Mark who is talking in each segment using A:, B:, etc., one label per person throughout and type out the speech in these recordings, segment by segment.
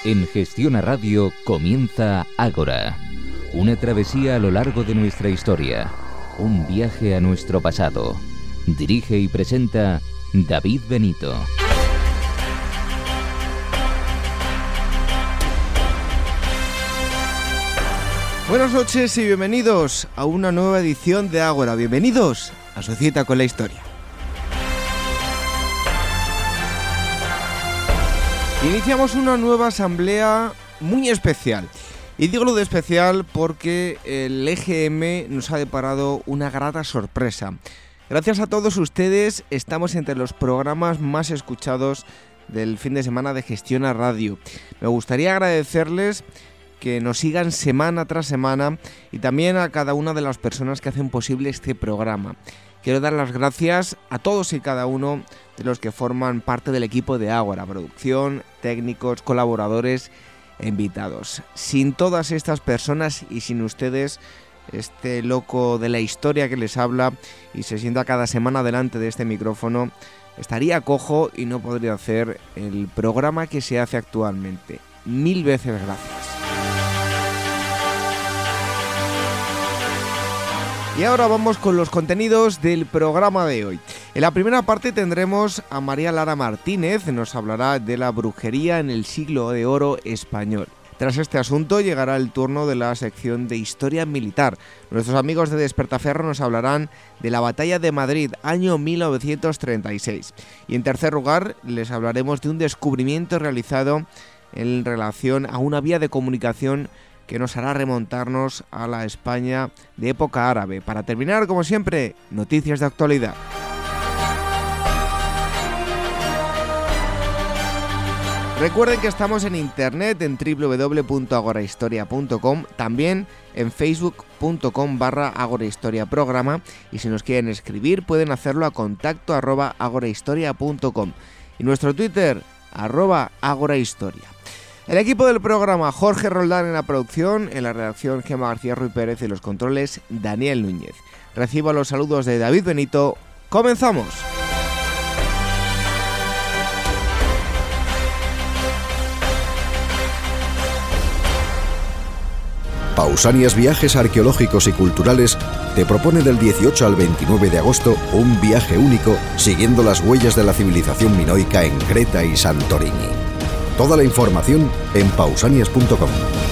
A: En Gestiona Radio comienza Ágora, una travesía a lo largo de nuestra historia, un viaje a nuestro pasado. Dirige y presenta David Benito.
B: Buenas noches y bienvenidos a una nueva edición de Ágora. Bienvenidos a su cita con la historia. Iniciamos una nueva asamblea muy especial. Y digo lo de especial porque el EGM nos ha deparado una grata sorpresa. Gracias a todos ustedes estamos entre los programas más escuchados del fin de semana de Gestiona Radio. Me gustaría agradecerles que nos sigan semana tras semana y también a cada una de las personas que hacen posible este programa. Quiero dar las gracias a todos y cada uno de los que forman parte del equipo de Ágora, producción, técnicos, colaboradores e invitados. Sin todas estas personas y sin ustedes, este loco de la historia que les habla y se sienta cada semana delante de este micrófono, estaría cojo y no podría hacer el programa que se hace actualmente. Mil veces gracias. Y ahora vamos con los contenidos del programa de hoy. En la primera parte tendremos a María Lara Martínez, nos hablará de la brujería en el siglo de oro español. Tras este asunto llegará el turno de la sección de historia militar. Nuestros amigos de Despertaferro nos hablarán de la batalla de Madrid, año 1936. Y en tercer lugar les hablaremos de un descubrimiento realizado en relación a una vía de comunicación que nos hará remontarnos a la España de época árabe. Para terminar, como siempre, noticias de actualidad. Recuerden que estamos en internet en www.agorahistoria.com, también en facebook.com/agorahistoriaprograma, y si nos quieren escribir pueden hacerlo a contacto@agorahistoria.com y nuestro Twitter @agorahistoria. El equipo del programa: Jorge Roldán en la producción, en la redacción Gemma García Ruiz Pérez y los controles Daniel Núñez. Recibo los saludos de David Benito. ¡Comenzamos!
C: Pausanias Viajes Arqueológicos y Culturales te propone del 18 al 29 de agosto un viaje único siguiendo las huellas de la civilización minoica en Creta y Santorini. Toda la información en pausanias.com.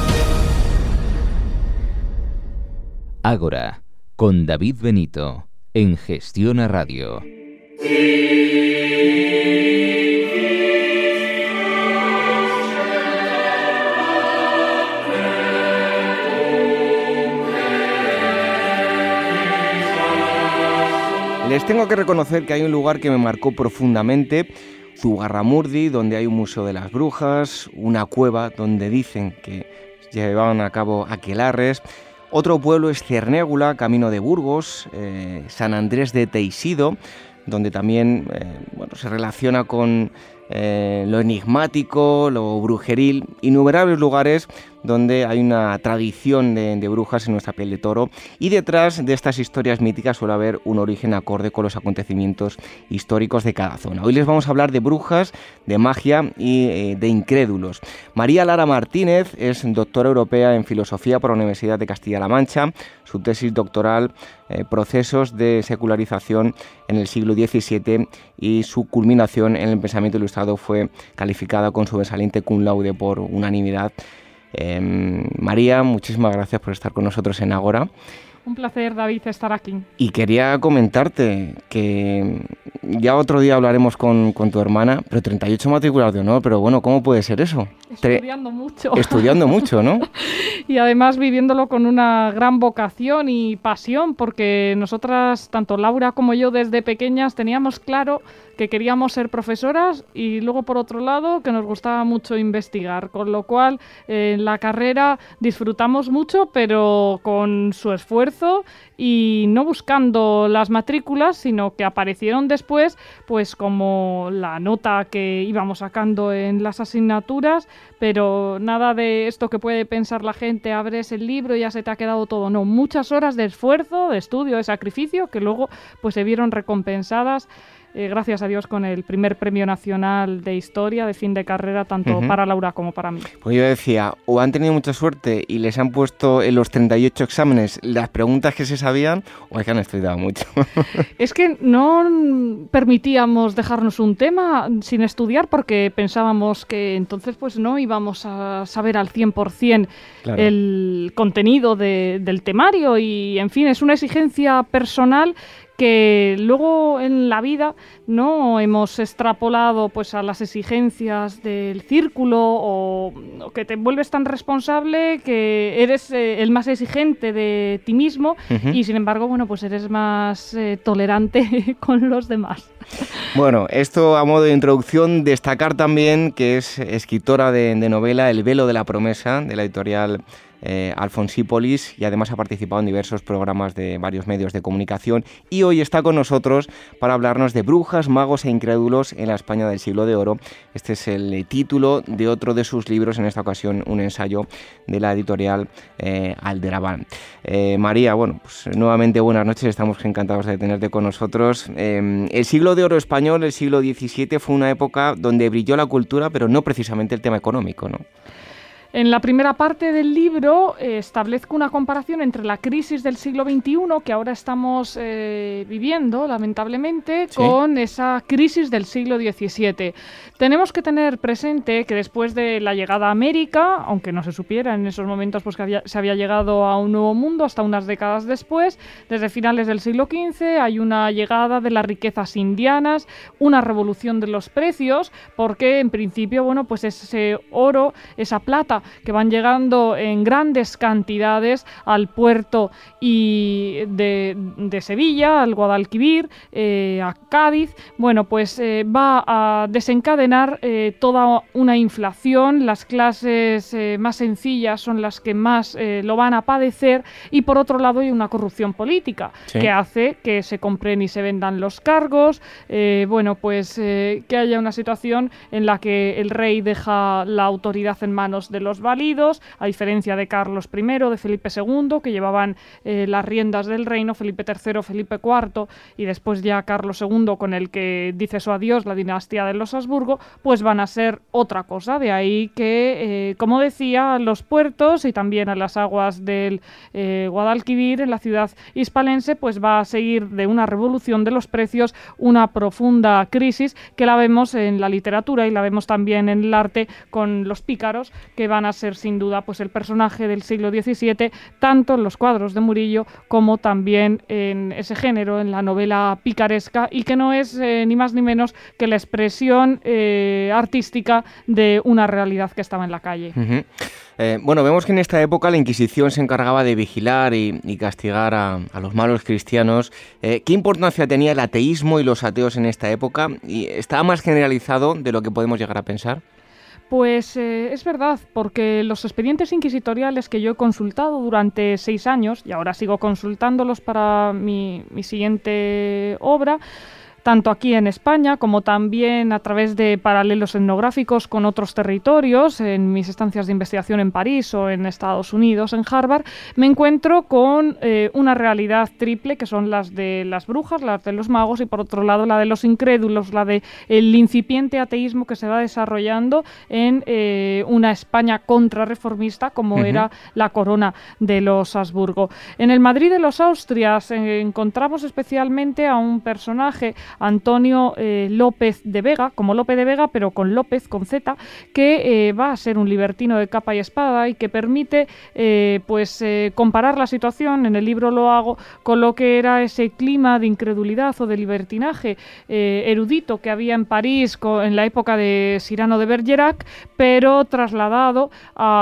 A: Ágora, con David Benito, en Gestiona Radio.
B: Les tengo que reconocer que hay un lugar que me marcó profundamente, Zugarramurdi, donde hay un museo de las brujas, una cueva donde dicen que llevaban a cabo aquelarres. Otro pueblo es Cernégula, camino de Burgos, San Andrés de Teixido, donde también se relaciona con lo enigmático, lo brujeril, innumerables lugares donde hay una tradición de brujas en nuestra piel de toro, y detrás de estas historias míticas suele haber un origen acorde con los acontecimientos históricos de cada zona. Hoy les vamos a hablar de brujas, de magia y de incrédulos. María Lara Martínez es doctora europea en filosofía por la Universidad de Castilla-La Mancha. Su tesis doctoral, procesos de secularización en el siglo XVII, y su culminación en el pensamiento ilustrado fue calificada con sobresaliente cum laude por unanimidad. María, muchísimas gracias por estar con nosotros en Ágora.
D: Un placer, David, estar aquí.
B: Y quería comentarte que ya otro día hablaremos con tu hermana, pero 38 matrículas de honor, pero bueno, ¿cómo puede ser eso?
D: Estudiando mucho.
B: Estudiando mucho, ¿no?
D: Y además viviéndolo con una gran vocación y pasión, porque nosotras, tanto Laura como yo, desde pequeñas teníamos claro que queríamos ser profesoras, y luego por otro lado que nos gustaba mucho investigar, con lo cual en la carrera disfrutamos mucho, pero con su esfuerzo y no buscando las matrículas, sino que aparecieron después, pues como la nota que íbamos sacando en las asignaturas, pero nada de esto que puede pensar la gente: abres el libro y ya se te ha quedado todo. No, muchas horas de esfuerzo, de estudio, de sacrificio, que luego pues se vieron recompensadas gracias a Dios, con el primer Premio Nacional de Historia de fin de carrera, tanto para Laura como para mí.
B: Pues yo decía, o han tenido mucha suerte y les han puesto en los 38 exámenes las preguntas que se sabían, o es que han estudiado mucho.
D: Es que no permitíamos dejarnos un tema sin estudiar porque pensábamos que entonces pues no íbamos a saber al 100% claro, el contenido del temario y, en fin, es una exigencia personal que luego en la vida no hemos extrapolado pues a las exigencias del círculo o que te vuelves tan responsable que eres el más exigente de ti mismo y sin embargo bueno pues eres más tolerante con los demás.
B: Bueno, esto a modo de introducción, destacar también que es escritora de novela El velo de la promesa, de la editorial Alfonsípolis, y además ha participado en diversos programas de varios medios de comunicación y hoy está con nosotros para hablarnos de brujas, magos e incrédulos en la España del siglo de oro. Este es el título de otro de sus libros, en esta ocasión un ensayo de la editorial Alderaván. María, bueno, pues nuevamente buenas noches, estamos encantados de tenerte con nosotros. El siglo de oro español, el siglo XVII, fue una época donde brilló la cultura, pero no precisamente el tema económico, ¿no?
D: En la primera parte del libro establezco una comparación entre la crisis del siglo XXI, que ahora estamos viviendo, lamentablemente, ¿sí?, con esa crisis del siglo XVII. Tenemos que tener presente que después de la llegada a América, aunque no se supiera en esos momentos pues, que se había llegado a un nuevo mundo hasta unas décadas después, desde finales del siglo XV hay una llegada de las riquezas indianas, una revolución de los precios, porque en principio, bueno, pues ese oro, esa plata, que van llegando en grandes cantidades al puerto y de Sevilla, al Guadalquivir, a Cádiz, bueno, pues va a desencadenar toda una inflación. Las clases más sencillas son las que más lo van a padecer y por otro lado hay una corrupción política que hace que se compren y se vendan los cargos, bueno, pues que haya una situación en la que el rey deja la autoridad en manos de los válidos, a diferencia de Carlos I, de Felipe II, que llevaban las riendas del reino, Felipe III, Felipe IV y después ya Carlos II, con el que dice su adiós la dinastía de los Habsburgo, pues van a ser otra cosa. De ahí que, como decía, los puertos y también a las aguas del Guadalquivir, en la ciudad hispalense, pues va a seguir de una revolución de los precios, una profunda crisis que la vemos en la literatura y la vemos también en el arte con los pícaros, que van a ser sin duda pues el personaje del siglo XVII, tanto en los cuadros de Murillo como también en ese género, en la novela picaresca, y que no es ni más ni menos que la expresión artística de una realidad que estaba en la calle.
B: Bueno, vemos que en esta época la Inquisición se encargaba de vigilar y castigar a los malos cristianos. ¿Qué importancia tenía el ateísmo y los ateos en esta época? ¿Y estaba más generalizado de lo que podemos llegar a pensar?
D: Pues es verdad, porque los expedientes inquisitoriales que yo he consultado durante 6 años, y ahora sigo consultándolos para mi siguiente obra, tanto aquí en España como también a través de paralelos etnográficos con otros territorios, en mis estancias de investigación en París o en Estados Unidos, en Harvard, me encuentro con una realidad triple, que son las de las brujas, las de los magos y por otro lado la de los incrédulos, la de el incipiente ateísmo que se va desarrollando en una España contrarreformista como era la corona de los Habsburgo. En el Madrid de los Austrias encontramos especialmente a un personaje, Antonio López de Vega, como Lope de Vega, pero con López, con Z, que va a ser un libertino de capa y espada y que permite comparar la situación, en el libro lo hago, con lo que era ese clima de incredulidad o de libertinaje erudito que había en París en la época de Cyrano de Bergerac, pero trasladado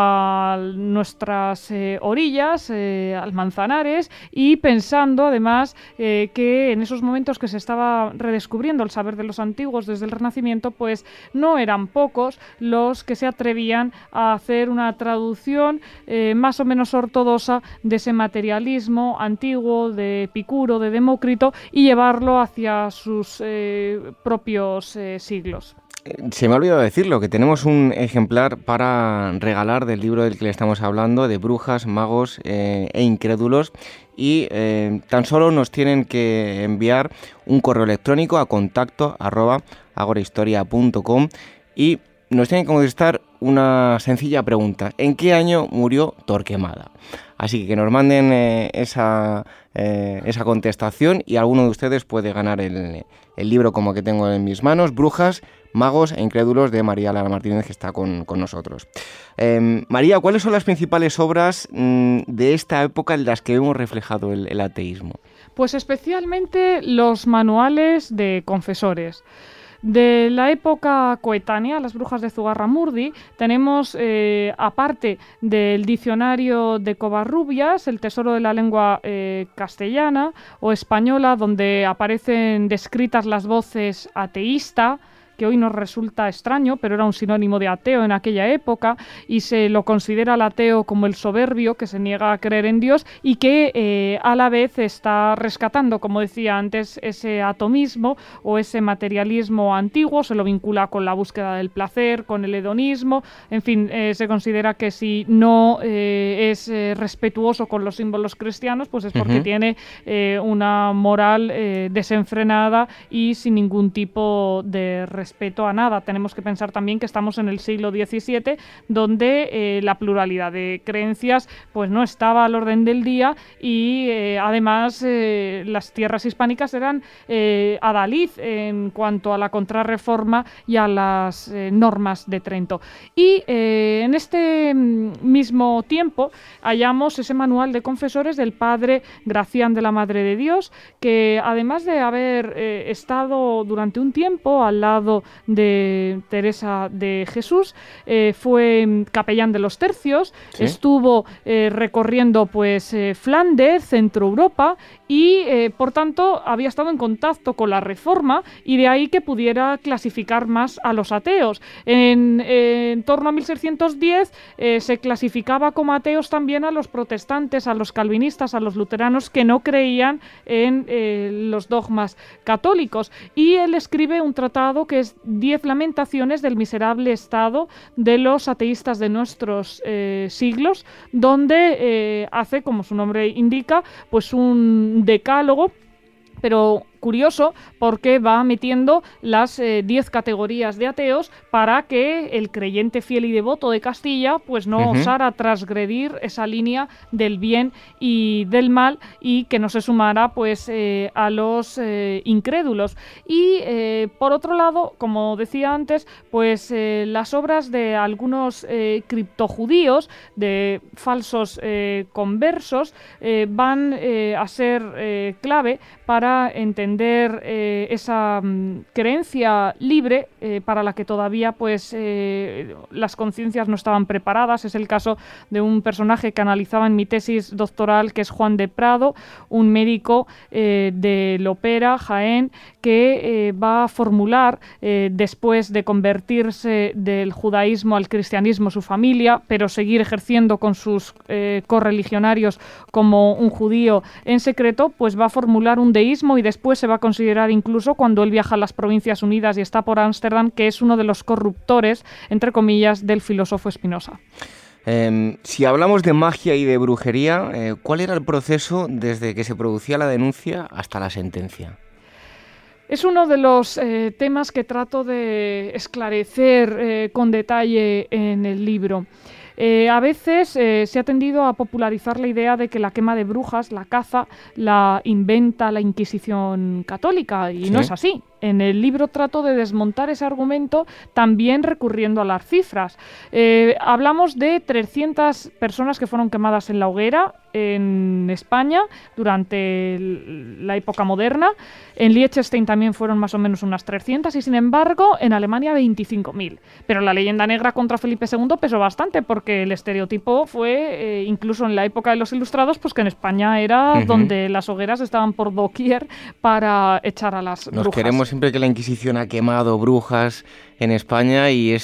D: a nuestras orillas, al Manzanares, y pensando además que en esos momentos que se estaba redescubriendo el saber de los antiguos desde el Renacimiento, pues no eran pocos los que se atrevían a hacer una traducción más o menos ortodoxa de ese materialismo antiguo de Epicuro, de Demócrito, y llevarlo hacia sus propios siglos.
B: se me ha olvidado decirlo, que tenemos un ejemplar para regalar del libro del que le estamos hablando, de Brujas, Magos e Incrédulos, y tan solo nos tienen que enviar un correo electrónico a contacto@agorahistoria.com y nos tienen que contestar una sencilla pregunta: ¿en qué año murió Torquemada? Así que nos manden esa contestación y alguno de ustedes puede ganar el libro como que tengo en mis manos, Brujas, Magos e Incrédulos, de María Lara Martínez, que está con nosotros. María, ¿cuáles son las principales obras de esta época en las que hemos reflejado el ateísmo?
D: Pues especialmente los manuales de confesores. De la época coetánea, las brujas de Zugarramurdi, tenemos, aparte del diccionario de Covarrubias, el tesoro de la lengua castellana o española, donde aparecen descritas las voces ateísta, que hoy nos resulta extraño, pero era un sinónimo de ateo en aquella época, y se lo considera al ateo como el soberbio, que se niega a creer en Dios y que a la vez está rescatando, como decía antes, ese atomismo o ese materialismo antiguo, se lo vincula con la búsqueda del placer, con el hedonismo, en fin, se considera que si no es respetuoso con los símbolos cristianos, pues es porque tiene una moral desenfrenada y sin ningún tipo de respeto a nada. Tenemos que pensar también que estamos en el siglo XVII, donde la pluralidad de creencias pues no estaba al orden del día y además las tierras hispánicas eran adalid en cuanto a la contrarreforma y a las normas de Trento. Y en este mismo tiempo hallamos ese manual de confesores del padre Gracián de la Madre de Dios, que además de haber estado durante un tiempo al lado de Teresa de Jesús, fue capellán de los tercios, ¿sí? Estuvo recorriendo pues Flandes, Centro Europa, y por tanto había estado en contacto con la Reforma, y de ahí que pudiera clasificar más a los ateos. En torno a 1610 se clasificaba como ateos también a los protestantes, a los calvinistas, a los luteranos que no creían en los dogmas católicos, y él escribe un tratado que es 10 lamentaciones del miserable estado de los ateístas de nuestros siglos, donde hace, como su nombre indica, pues un decálogo, pero curioso porque va metiendo las 10 categorías de ateos para que el creyente fiel y devoto de Castilla pues no osara transgredir esa línea del bien y del mal, y que no se sumara pues a los incrédulos. Y por otro lado, como decía antes, pues las obras de algunos criptojudíos, de falsos conversos, van a ser clave para entender esa creencia libre para la que todavía pues las conciencias no estaban preparadas. Es el caso de un personaje que analizaba en mi tesis doctoral, que es Juan de Prado, un médico de Lopera, Jaén, que va a formular, después de convertirse del judaísmo al cristianismo su familia, pero seguir ejerciendo con sus correligionarios como un judío en secreto, pues va a formular un deísmo, y después se va a considerar, incluso cuando él viaja a las Provincias Unidas y está por Ámsterdam, que es uno de los corruptores, entre comillas, del filósofo Spinoza.
B: Si hablamos de magia y de brujería, ¿cuál era el proceso desde que se producía la denuncia hasta la sentencia?
D: Es uno de los temas que trato de esclarecer con detalle en el libro. A veces se ha tendido a popularizar la idea de que la quema de brujas, la caza, la inventa la Inquisición católica, y no es así. En el libro trato de desmontar ese argumento, también recurriendo a las cifras. Hablamos de 300 personas que fueron quemadas en la hoguera en España durante la época moderna. En Liechtenstein también fueron más o menos unas 300, y sin embargo en Alemania 25.000. Pero la leyenda negra contra Felipe II pesó bastante, porque el estereotipo fue, incluso en la época de los Ilustrados, pues que en España era donde las hogueras estaban por doquier para echar a las brujas.
B: Queremos siempre que la Inquisición ha quemado brujas en España, y es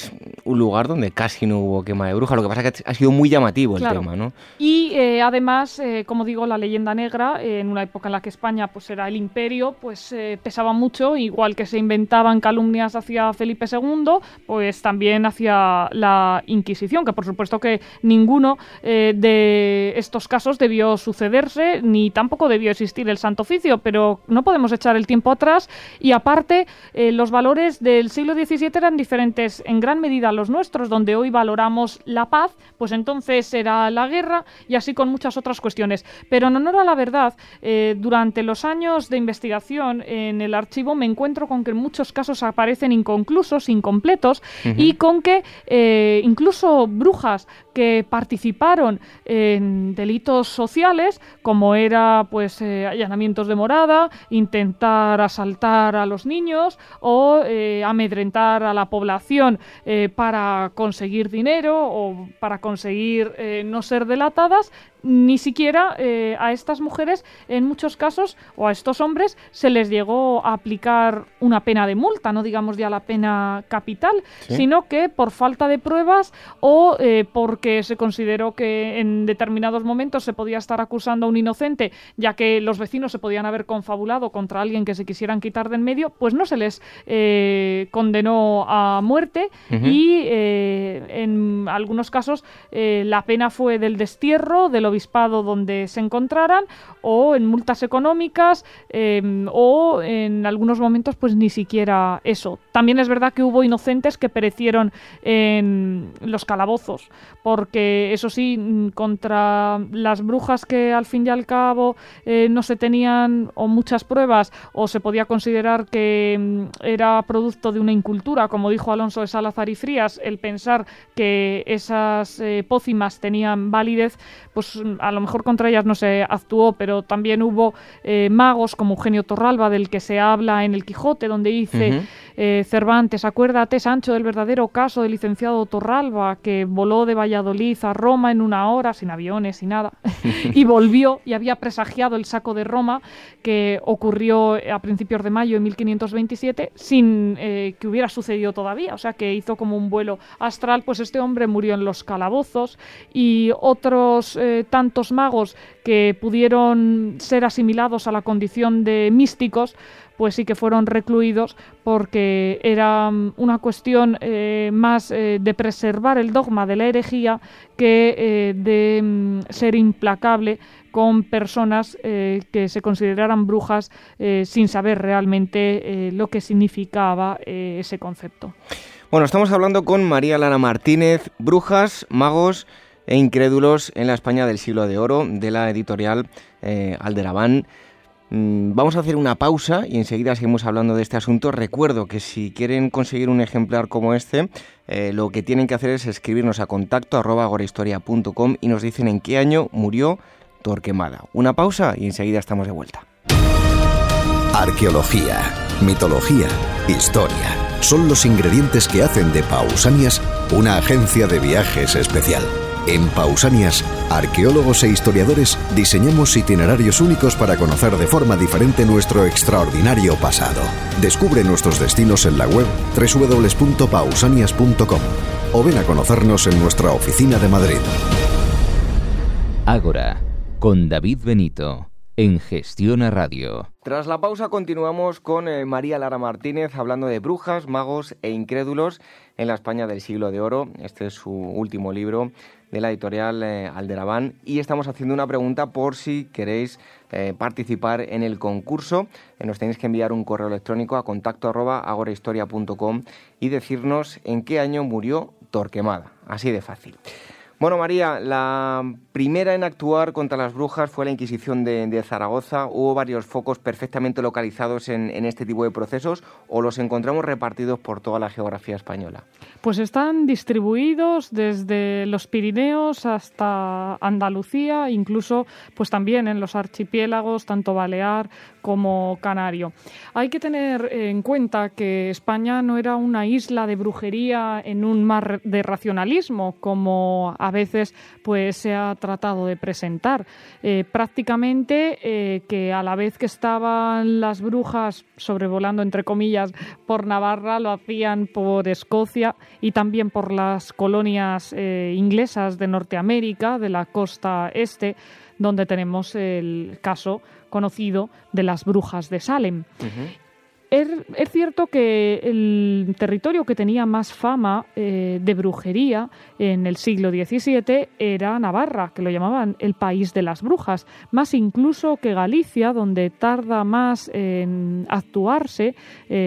B: un lugar donde casi no hubo quema de brujas. Lo que pasa es que ha sido muy llamativo el tema, ¿no?
D: Y además, como digo, la leyenda negra, en una época en la que España pues era el imperio, pues pesaba mucho, igual que se inventaban calumnias hacia Felipe II, pues también hacia la Inquisición, que por supuesto que ninguno de estos casos debió sucederse, ni tampoco debió existir el Santo Oficio, pero no podemos echar el tiempo atrás y aparte los valores del siglo XVII eran diferentes en gran medida a los nuestros, donde hoy valoramos la paz, pues entonces era la guerra y así con muchas otras cuestiones. Pero en honor a la verdad, durante los años de investigación en el archivo me encuentro con que en muchos casos aparecen inconclusos, incompletos, y con que incluso brujas que participaron en delitos sociales, como era pues allanamientos de morada, intentar asaltar a los niños o amedrentar a la población para conseguir dinero o para conseguir no ser delatadas, ni siquiera a estas mujeres, en muchos casos, o a estos hombres, se les llegó a aplicar una pena de multa, no digamos ya la pena capital, sino que por falta de pruebas o porque se consideró que en determinados momentos se podía estar acusando a un inocente, ya que los vecinos se podían haber confabulado contra alguien que se quisieran quitar de en medio, pues no se les condenó a muerte y en algunos casos la pena fue del destierro, del obispado donde se encontraran, o en multas económicas, o en algunos momentos pues ni siquiera eso. También es verdad que hubo inocentes que perecieron en los calabozos, porque eso sí, contra las brujas que al fin y al cabo no se tenían o muchas pruebas, o se podía considerar que era producto de una incultura, como dijo Alonso de Salazar y Frías, el pensar que esas pócimas tenían validez, pues a lo mejor contra ellas no se actuó, pero también hubo magos como Eugenio Torralba, del que se habla en el Quijote, donde dice Cervantes: acuérdate, Sancho, del verdadero caso del licenciado Torralba, que voló de Valladolid a Roma en 1 hora, sin aviones y nada, y volvió y había presagiado el saco de Roma, que ocurrió a principios de mayo de 1527, sin que hubiera sucedido todavía, o sea que hizo como un vuelo astral. Pues este hombre murió en los calabozos, y otros tantos magos que pudieron ser asimilados a la condición de místicos, pues sí que fueron recluidos, porque era una cuestión más de preservar el dogma de la herejía que de ser implacable con personas que se consideraran brujas sin saber realmente lo que significaba ese concepto.
B: Bueno, estamos hablando con María Lara Martínez, Brujas, Magos e Incrédulos en la España del Siglo de Oro, de la editorial Alderaván. Vamos a hacer una pausa y enseguida seguimos hablando de este asunto. Recuerdo que si quieren conseguir un ejemplar como este, lo que tienen que hacer es escribirnos a contacto@agorahistoria.com y nos dicen en qué año murió Torquemada. Una pausa y enseguida estamos de vuelta.
C: Arqueología, mitología, historia son los ingredientes que hacen de Pausanias una agencia de viajes especial. En Pausanias, arqueólogos e historiadores diseñamos itinerarios únicos para conocer de forma diferente nuestro extraordinario pasado. Descubre nuestros destinos en la web www.pausanias.com o ven a conocernos en nuestra oficina de Madrid.
A: Ágora, con David Benito, en Gestión a Radio.
B: Tras la pausa continuamos con María Lara Martínez hablando de brujas, magos e incrédulos en la España del Siglo de Oro. Este es su último libro de la editorial Alderaván, y estamos haciendo una pregunta por si queréis participar en el concurso. Nos tenéis que enviar un correo electrónico a contacto@agorahistoria.com y decirnos en qué año murió Torquemada, así de fácil. Bueno, María, la primera en actuar contra las brujas fue la Inquisición de Zaragoza. ¿Hubo varios focos perfectamente localizados en este tipo de procesos o los encontramos repartidos por toda la geografía española?
D: Pues están distribuidos desde los Pirineos hasta Andalucía, incluso pues también en los archipiélagos, tanto Balear como Canario. Hay que tener en cuenta que España no era una isla de brujería en un mar de racionalismo, como a veces pues se ha tratado de presentar. Prácticamente que a la vez que estaban las brujas sobrevolando, entre comillas, por Navarra, lo hacían por Escocia y también por las colonias inglesas de Norteamérica, de la costa este, donde tenemos el caso conocido de las brujas de Salem. Es cierto que el territorio que tenía más fama de brujería en el siglo XVII era Navarra, que lo llamaban el país de las brujas, más incluso que Galicia, donde tarda más en actuarse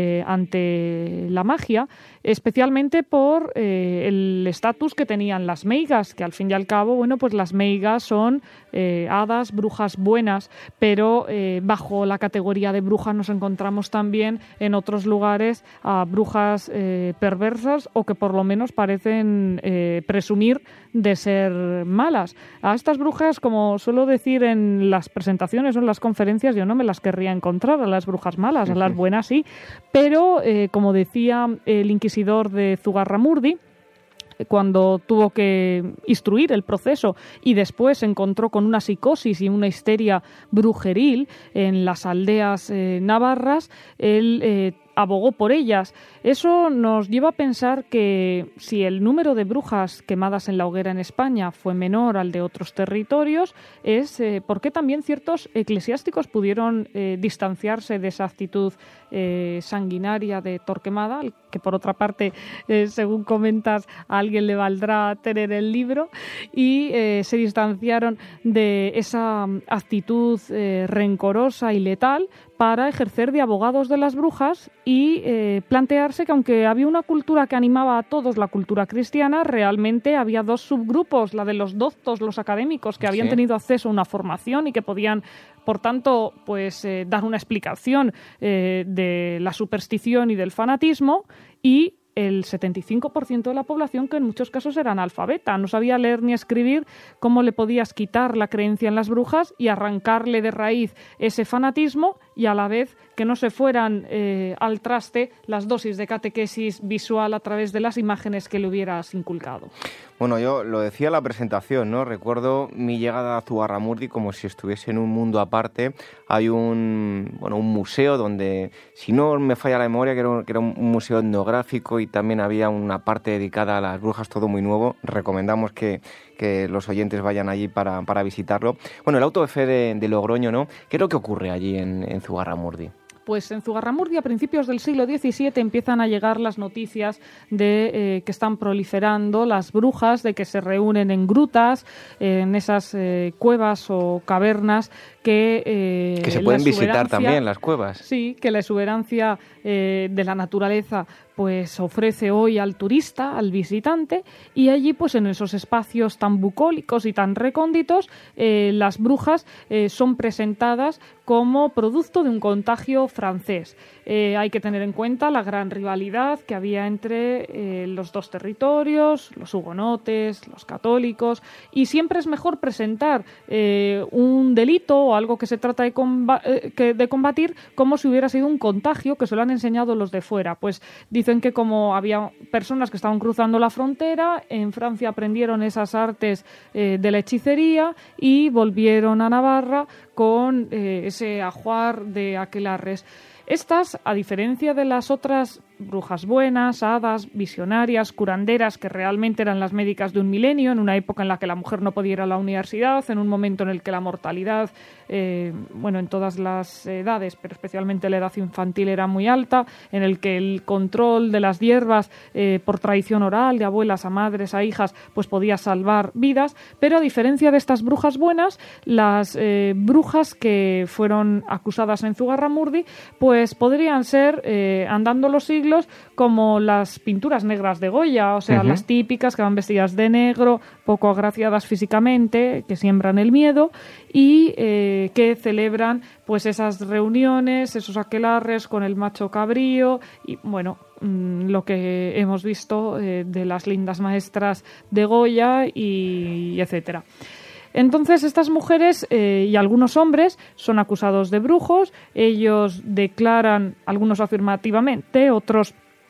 D: ante la magia, especialmente por el estatus que tenían las meigas, que al fin y al cabo, bueno, pues las meigas son hadas, brujas buenas, pero bajo la categoría de brujas nos encontramos también en otros lugares a brujas perversas o que por lo menos parecen presumir de ser malas. A estas brujas, como suelo decir en las presentaciones o en las conferencias, yo no me las querría encontrar, a las brujas malas, a las buenas sí, pero como decía el inquisidor de Zugarramurdi, cuando tuvo que instruir el proceso y después se encontró con una psicosis y una histeria brujeril en las aldeas navarras, él abogó por ellas. Eso nos lleva a pensar que si el número de brujas quemadas en la hoguera en España fue menor al de otros territorios, es porque también ciertos eclesiásticos pudieron distanciarse de esa actitud sanguinaria de Torquemada, que por otra parte, según comentas, a alguien le valdrá tener el libro, y se distanciaron de esa actitud rencorosa y letal para ejercer de abogados de las brujas y plantearse que aunque había una cultura que animaba a todos, la cultura cristiana, realmente había dos subgrupos, la de los doctos, los académicos, que habían tenido acceso a una formación y que podían, por tanto, pues dar una explicación de la superstición y del fanatismo, y el 75% de la población que en muchos casos era analfabeta, no sabía leer ni escribir. ¿Cómo le podías quitar la creencia en las brujas y arrancarle de raíz ese fanatismo y a la vez que no se fueran al traste las dosis de catequesis visual a través de las imágenes que le hubieras inculcado?
B: Bueno, yo lo decía en la presentación, ¿no? Recuerdo mi llegada a Zugarramurdi como si estuviese en un mundo aparte. Hay un museo donde, si no me falla la memoria, que era un museo etnográfico y también había una parte dedicada a las brujas, todo muy nuevo. Recomendamos que los oyentes vayan allí para visitarlo. Bueno, el auto de fe de Logroño, ¿no? ¿Qué es lo que ocurre allí en Zugarramurdi?
D: Pues en Zugarramurdi a principios del siglo XVII empiezan a llegar las noticias de que están proliferando las brujas, de que se reúnen en grutas, en esas cuevas o cavernas que
B: se pueden visitar también las cuevas.
D: Sí, que la exuberancia de la naturaleza pues ofrece hoy al turista, al visitante, y allí pues en esos espacios tan bucólicos y tan recónditos las brujas son presentadas como producto de un contagio francés. Hay que tener en cuenta la gran rivalidad que había entre los dos territorios, los hugonotes, los católicos, y siempre es mejor presentar un delito o algo que se trata de combatir como si hubiera sido un contagio que se lo han enseñado los de fuera. Pues dicen que como había personas que estaban cruzando la frontera, en Francia aprendieron esas artes de la hechicería y volvieron a Navarra con ese ajuar de aquelarres. Estas, a diferencia de las otras brujas buenas, hadas, visionarias, curanderas, que realmente eran las médicas de un milenio, en una época en la que la mujer no podía ir a la universidad, en un momento en el que la mortalidad, en todas las edades, pero especialmente la edad infantil era muy alta, en el que el control de las hierbas por tradición oral, de abuelas a madres a hijas, pues podía salvar vidas, pero a diferencia de estas brujas buenas, las brujas que fueron acusadas en Zugarramurdi, pues podrían ser, andando los siglos, como las pinturas negras de Goya, o sea, las típicas que van vestidas de negro, poco agraciadas físicamente, que siembran el miedo y que celebran pues esas reuniones, esos aquelarres con el macho cabrío y, bueno, lo que hemos visto de las lindas maestras de Goya y etcétera. Entonces estas mujeres y algunos hombres son acusados de brujos, ellos declaran, algunos afirmativamente, otros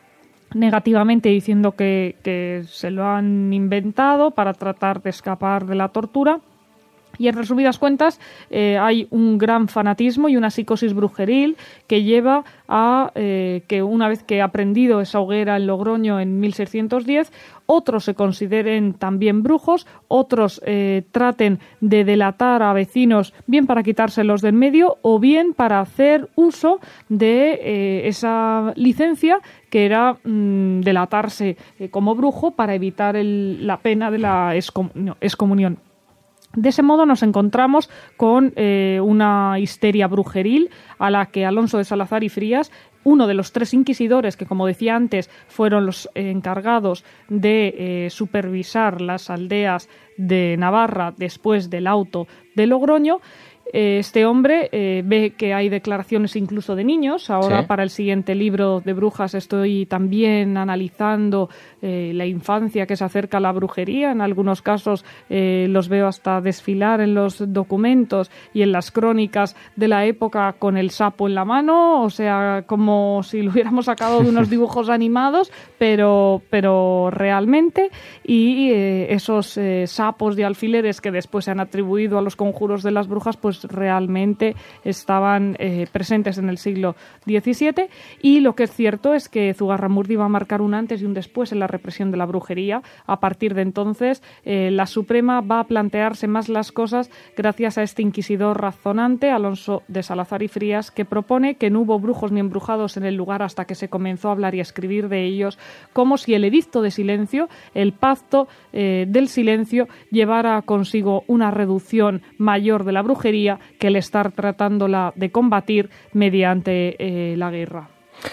D: negativamente diciendo que se lo han inventado para tratar de escapar de la tortura. Y en resumidas cuentas, hay un gran fanatismo y una psicosis brujeril que lleva a que una vez que ha prendido esa hoguera en Logroño en 1610, otros se consideren también brujos, otros traten de delatar a vecinos, bien para quitárselos de en medio o bien para hacer uso de esa licencia que era delatarse como brujo para evitar la pena de la excomunión. De ese modo nos encontramos con una histeria brujeril a la que Alonso de Salazar y Frías, uno de los 3 inquisidores que, como decía antes, fueron los encargados de supervisar las aldeas de Navarra después del auto de Logroño, este hombre ve que hay declaraciones incluso de niños. Ahora, sí, para el siguiente libro de brujas estoy también analizando la infancia que se acerca a la brujería. En algunos casos los veo hasta desfilar en los documentos y en las crónicas de la época con el sapo en la mano, o sea, como si lo hubiéramos sacado de unos dibujos animados, pero realmente. Y esos sapos de alfileres que después se han atribuido a los conjuros de las brujas, pues realmente estaban presentes en el siglo XVII. Y lo que es cierto es que Zugarramurdi va a marcar un antes y un después en la represión de la brujería. A partir de entonces, la Suprema va a plantearse más las cosas gracias a este inquisidor razonante, Alonso de Salazar y Frías, que propone que no hubo brujos ni embrujados en el lugar hasta que se comenzó a hablar y a escribir de ellos, como si el edicto de silencio, el pacto del silencio, llevara consigo una reducción mayor de la brujería que el estar tratándola de combatir mediante la guerra.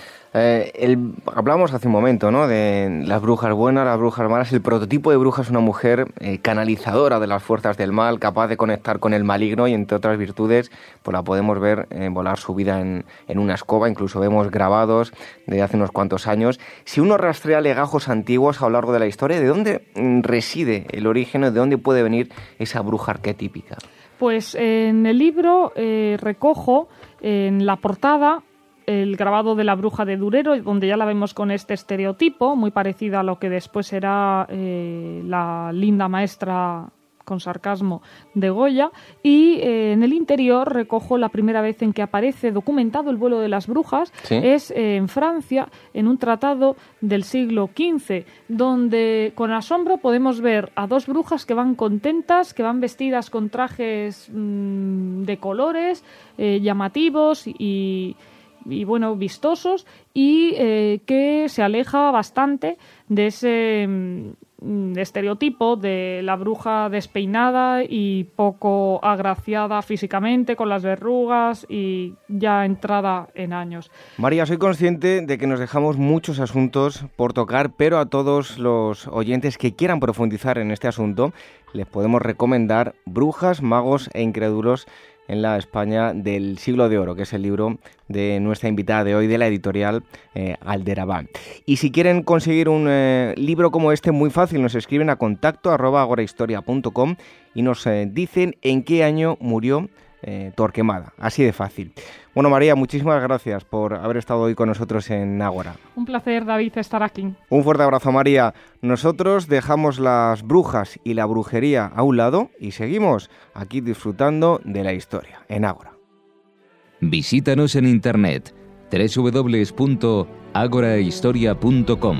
B: Hablamos hace un momento, ¿no?, de las brujas buenas, las brujas malas. El prototipo de bruja es una mujer canalizadora de las fuerzas del mal, capaz de conectar con el maligno y, entre otras virtudes, pues la podemos ver volar su vida en una escoba. Incluso vemos grabados de hace unos cuantos años. Si uno rastrea legajos antiguos a lo largo de la historia, ¿de dónde reside el origen, de dónde puede venir esa bruja arquetípica?
D: Pues en el libro recojo en la portada el grabado de la bruja de Durero, donde ya la vemos con este estereotipo, muy parecida a lo que después será la linda maestra, con sarcasmo, de Goya. Y en el interior recojo la primera vez en que aparece documentado el vuelo de las brujas. ¿Sí? Es en Francia, en un tratado del siglo XV, donde con asombro podemos ver a 2 brujas que van contentas, que van vestidas con trajes de colores llamativos y bueno, vistosos, y que se aleja bastante de ese estereotipo de la bruja despeinada y poco agraciada físicamente, con las verrugas y ya entrada en años.
B: María, soy consciente de que nos dejamos muchos asuntos por tocar, pero a todos los oyentes que quieran profundizar en este asunto les podemos recomendar Brujas, Magos e Incrédulos en la España del siglo de oro, que es el libro de nuestra invitada de hoy, de la editorial Alderaván. Y si quieren conseguir un libro como este, muy fácil, nos escriben a contacto@agorahistoria.com y nos dicen en qué año murió Torquemada, así de fácil. Bueno, María, muchísimas gracias por haber estado hoy con nosotros en Ágora.
D: Un placer, David, estar aquí.
B: Un fuerte abrazo, María. Nosotros dejamos las brujas y la brujería a un lado y seguimos aquí disfrutando de la historia en Ágora.
A: Visítanos en internet www.agorahistoria.com.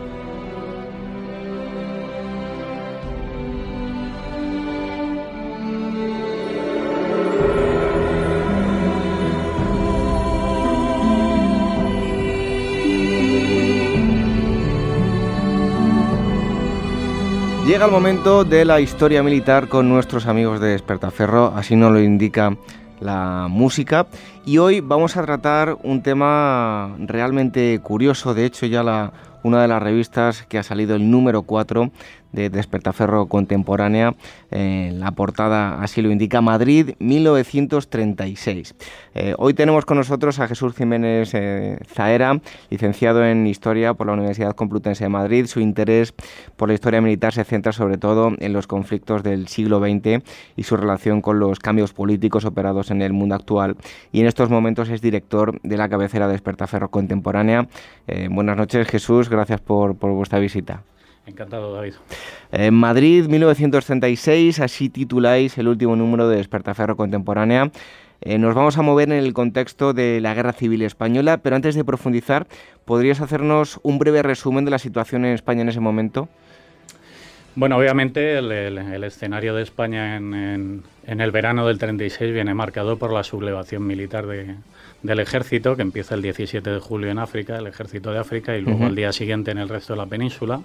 B: Llega el momento de la historia militar con nuestros amigos de Despertaferro, así nos lo indica la música. Y hoy vamos a tratar un tema realmente curioso. De hecho, ya una de las revistas que ha salido, el número 4 de Despertaferro Contemporánea, la portada así lo indica, Madrid 1936. Hoy tenemos con nosotros a Jesús Jiménez Zaera, licenciado en Historia por la Universidad Complutense de Madrid. Su interés por la historia militar se centra sobre todo en los conflictos del siglo XX y su relación con los cambios políticos operados en el mundo actual. Y en estos momentos es director de la cabecera de Despertaferro Contemporánea. Buenas noches, Jesús. gracias por vuestra visita.
E: Encantado, David.
B: Madrid, 1936, así tituláis el último número de Despertaferro Contemporánea. Nos vamos a mover en el contexto de la Guerra Civil Española, pero antes de profundizar, ¿podrías hacernos un breve resumen de la situación en España en ese momento?
E: Bueno, obviamente el escenario de España en el verano del 36 viene marcado por la sublevación militar del ejército, que empieza el 17 de julio en África, el ejército de África, y luego al día siguiente en el resto de la península.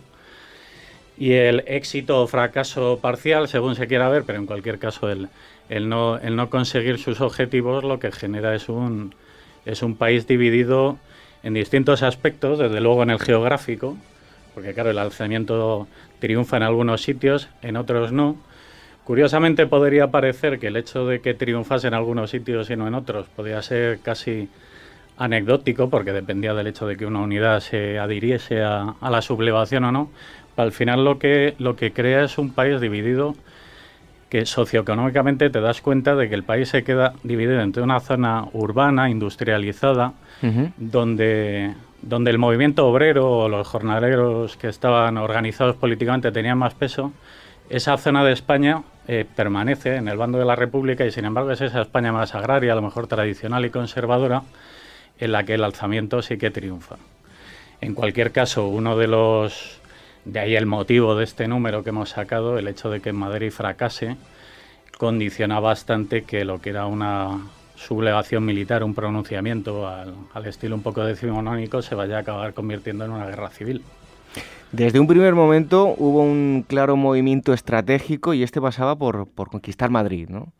E: Y el éxito o fracaso parcial, según se quiera ver, pero en cualquier caso el no conseguir sus objetivos lo que genera es un país dividido en distintos aspectos, desde luego en el geográfico, porque claro, el alzamiento triunfa en algunos sitios, en otros no. Curiosamente podría parecer que el hecho de que triunfase en algunos sitios y no en otros podría ser casi anecdótico, porque dependía del hecho de que una unidad se adhiriese a la sublevación o no. Al final lo que crea es un país dividido, que socioeconómicamente te das cuenta de que el país se queda dividido entre una zona urbana, industrializada, donde el movimiento obrero o los jornaleros que estaban organizados políticamente tenían más peso. Esa zona de España permanece en el bando de la República y sin embargo es esa España más agraria, a lo mejor tradicional y conservadora, en la que el alzamiento sí que triunfa. En cualquier caso, de ahí el motivo de este número que hemos sacado, el hecho de que en Madrid fracase, condiciona bastante que lo que era una sublevación militar, un pronunciamiento al estilo un poco decimonónico, se vaya a acabar convirtiendo en una guerra civil.
B: Desde un primer momento hubo un claro movimiento estratégico y este pasaba por conquistar Madrid, ¿no?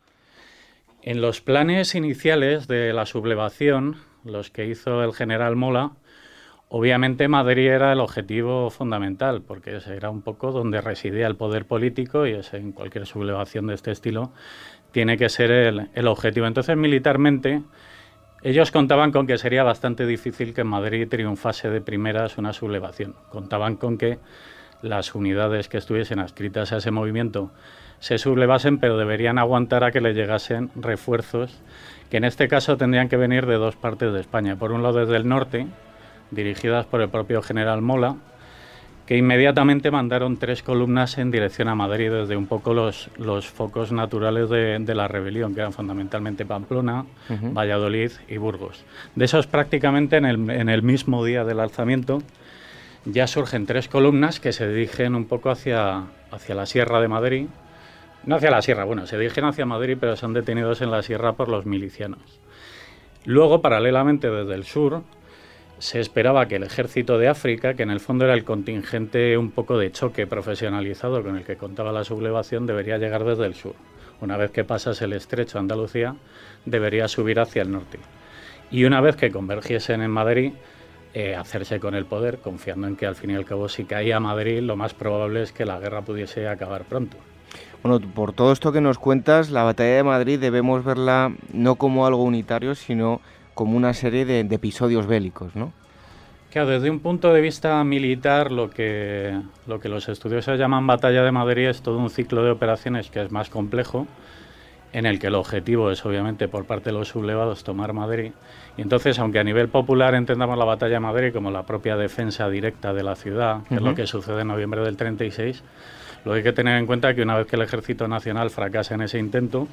E: En los planes iniciales de la sublevación, los que hizo el general Mola, obviamente Madrid era el objetivo fundamental, porque ese era un poco donde residía el poder político y ese, en cualquier sublevación de este estilo tiene que ser el objetivo. Entonces, militarmente, ellos contaban con que sería bastante difícil que en Madrid triunfase de primeras una sublevación. Contaban con que las unidades que estuviesen adscritas a ese movimiento se sublevasen, pero deberían aguantar a que le llegasen refuerzos, que en este caso tendrían que venir de dos partes de España. Por un lado, desde el norte, dirigidas por el propio general Mola, que inmediatamente mandaron 3 columnas en dirección a Madrid desde un poco los focos naturales de la rebelión, que eran fundamentalmente Pamplona, Valladolid y Burgos. De esos, prácticamente en el mismo día del alzamiento, ya surgen 3 columnas que se dirigen un poco hacia la Sierra de Madrid. No hacia la Sierra, bueno, se dirigen hacia Madrid, pero son detenidos en la Sierra por los milicianos. Luego, paralelamente desde el sur, se esperaba que el ejército de África, que en el fondo era el contingente un poco de choque profesionalizado con el que contaba la sublevación, debería llegar desde el sur. Una vez que pasase el estrecho a Andalucía, debería subir hacia el norte. Y una vez que convergiesen en Madrid, hacerse con el poder, confiando en que al fin y al cabo, si caía Madrid, lo más probable es que la guerra pudiese acabar pronto.
B: Bueno, por todo esto que nos cuentas, la batalla de Madrid debemos verla no como algo unitario, sino como una serie de episodios bélicos, ¿no?
E: Claro, desde un punto de vista militar, lo que los estudiosos llaman Batalla de Madrid es todo un ciclo de operaciones que es más complejo, en el que el objetivo es, obviamente, por parte de los sublevados, tomar Madrid. Y entonces, aunque a nivel popular entendamos la Batalla de Madrid como la propia defensa directa de la ciudad, que es lo que sucede en noviembre del 36, lo que hay que tener en cuenta es que una vez que el Ejército Nacional fracasa en ese intento,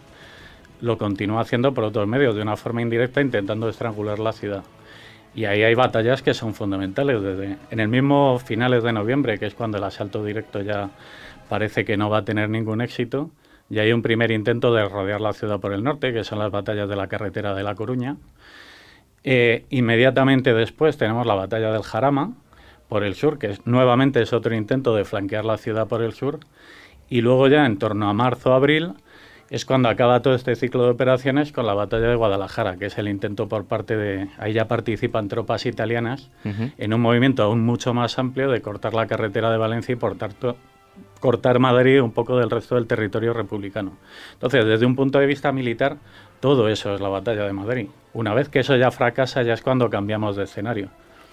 E: lo continúa haciendo por otros medios, de una forma indirecta, intentando estrangular la ciudad. Y ahí hay batallas que son fundamentales. En el mismo finales de noviembre, que es cuando el asalto directo ya parece que no va a tener ningún éxito, y hay un primer intento de rodear la ciudad por el norte, que son las batallas de la carretera de La Coruña. Inmediatamente después tenemos la batalla del Jarama, por el sur, que nuevamente es otro intento de flanquear la ciudad por el sur. Y luego ya en torno a marzo-abril es cuando acaba todo este ciclo de operaciones con la batalla de Guadalajara, que es el intento por parte de... Ahí ya participan tropas italianas en un movimiento aún mucho más amplio de cortar la carretera de Valencia y por tanto cortar Madrid un poco del resto del territorio republicano. Entonces, desde un punto de vista militar, todo eso es la batalla de Madrid. Una vez que eso ya fracasa, ya es cuando cambiamos de escenario.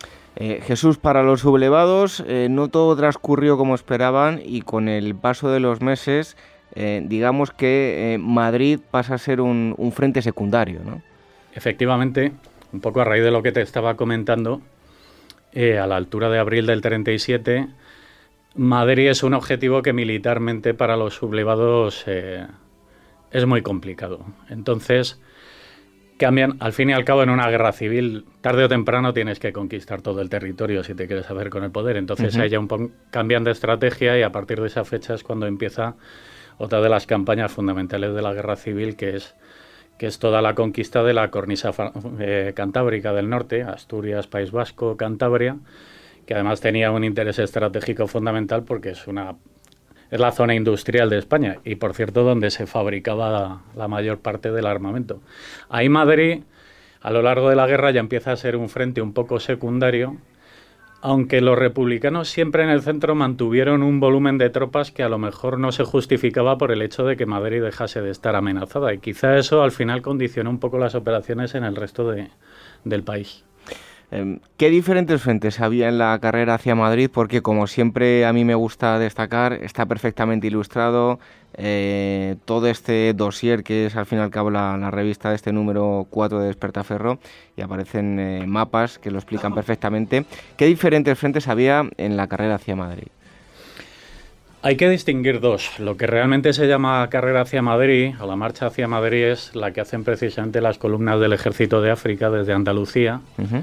B: Jesús, para los sublevados no todo transcurrió como esperaban y con el paso de los meses... digamos que Madrid pasa a ser un frente secundario, ¿no?
E: Efectivamente, un poco a raíz de lo que te estaba comentando, a la altura de abril del 37, Madrid es un objetivo que militarmente para los sublevados es muy complicado. Entonces, cambian, al fin y al cabo, en una guerra civil, tarde o temprano tienes que conquistar todo el territorio si te quieres hacer con el poder. Entonces, ahí ya cambian de estrategia y a partir de esa fecha es cuando empieza otra de las campañas fundamentales de la guerra civil, que es toda la conquista de la cornisa cantábrica del norte, Asturias, País Vasco, Cantabria, que además tenía un interés estratégico fundamental porque es la zona industrial de España y, por cierto, donde se fabricaba la mayor parte del armamento. Ahí Madrid, a lo largo de la guerra, ya empieza a ser un frente un poco secundario, aunque los republicanos siempre en el centro mantuvieron un volumen de tropas que a lo mejor no se justificaba por el hecho de que Madrid dejase de estar amenazada, y quizá eso al final condicionó un poco las operaciones en el resto del país.
B: ¿Qué diferentes frentes había en la carrera hacia Madrid? Porque, como siempre a mí me gusta destacar, está perfectamente ilustrado todo este dossier que es al fin y al cabo la revista de este número 4 de Despertaferro, y aparecen mapas que lo explican perfectamente. ¿Qué diferentes frentes había en la carrera hacia Madrid?
E: Hay que distinguir dos. Lo que realmente se llama carrera hacia Madrid, o la marcha hacia Madrid, es la que hacen precisamente las columnas del Ejército de África desde Andalucía.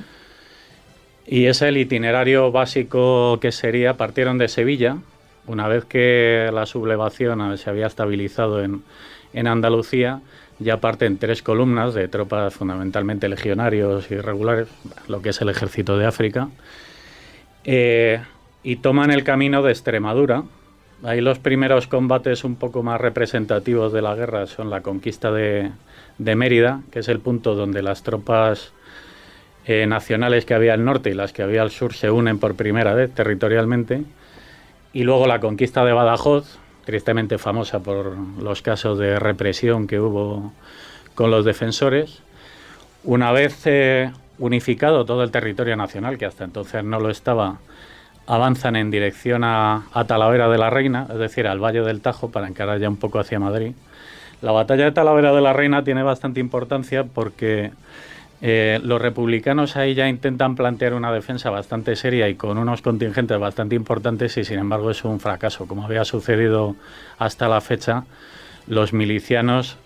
E: Y es el itinerario básico que sería, partieron de Sevilla, una vez que la sublevación se había estabilizado en Andalucía, ya parten 3 columnas de tropas fundamentalmente legionarios y regulares, lo que es el Ejército de África, y toman el camino de Extremadura. Ahí los primeros combates un poco más representativos de la guerra son la conquista de Mérida, que es el punto donde las tropas nacionales que había al norte y las que había al sur se unen por primera vez territorialmente, y luego la conquista de Badajoz, tristemente famosa por los casos de represión que hubo con los defensores. Una vez unificado todo el territorio nacional, que hasta entonces no lo estaba, avanzan en dirección a Talavera de la Reina, es decir, al Valle del Tajo, para encarar ya un poco hacia Madrid. La batalla de Talavera de la Reina tiene bastante importancia porque los republicanos ahí ya intentan plantear una defensa bastante seria y con unos contingentes bastante importantes, y sin embargo es un fracaso. Como había sucedido hasta la fecha, los milicianos,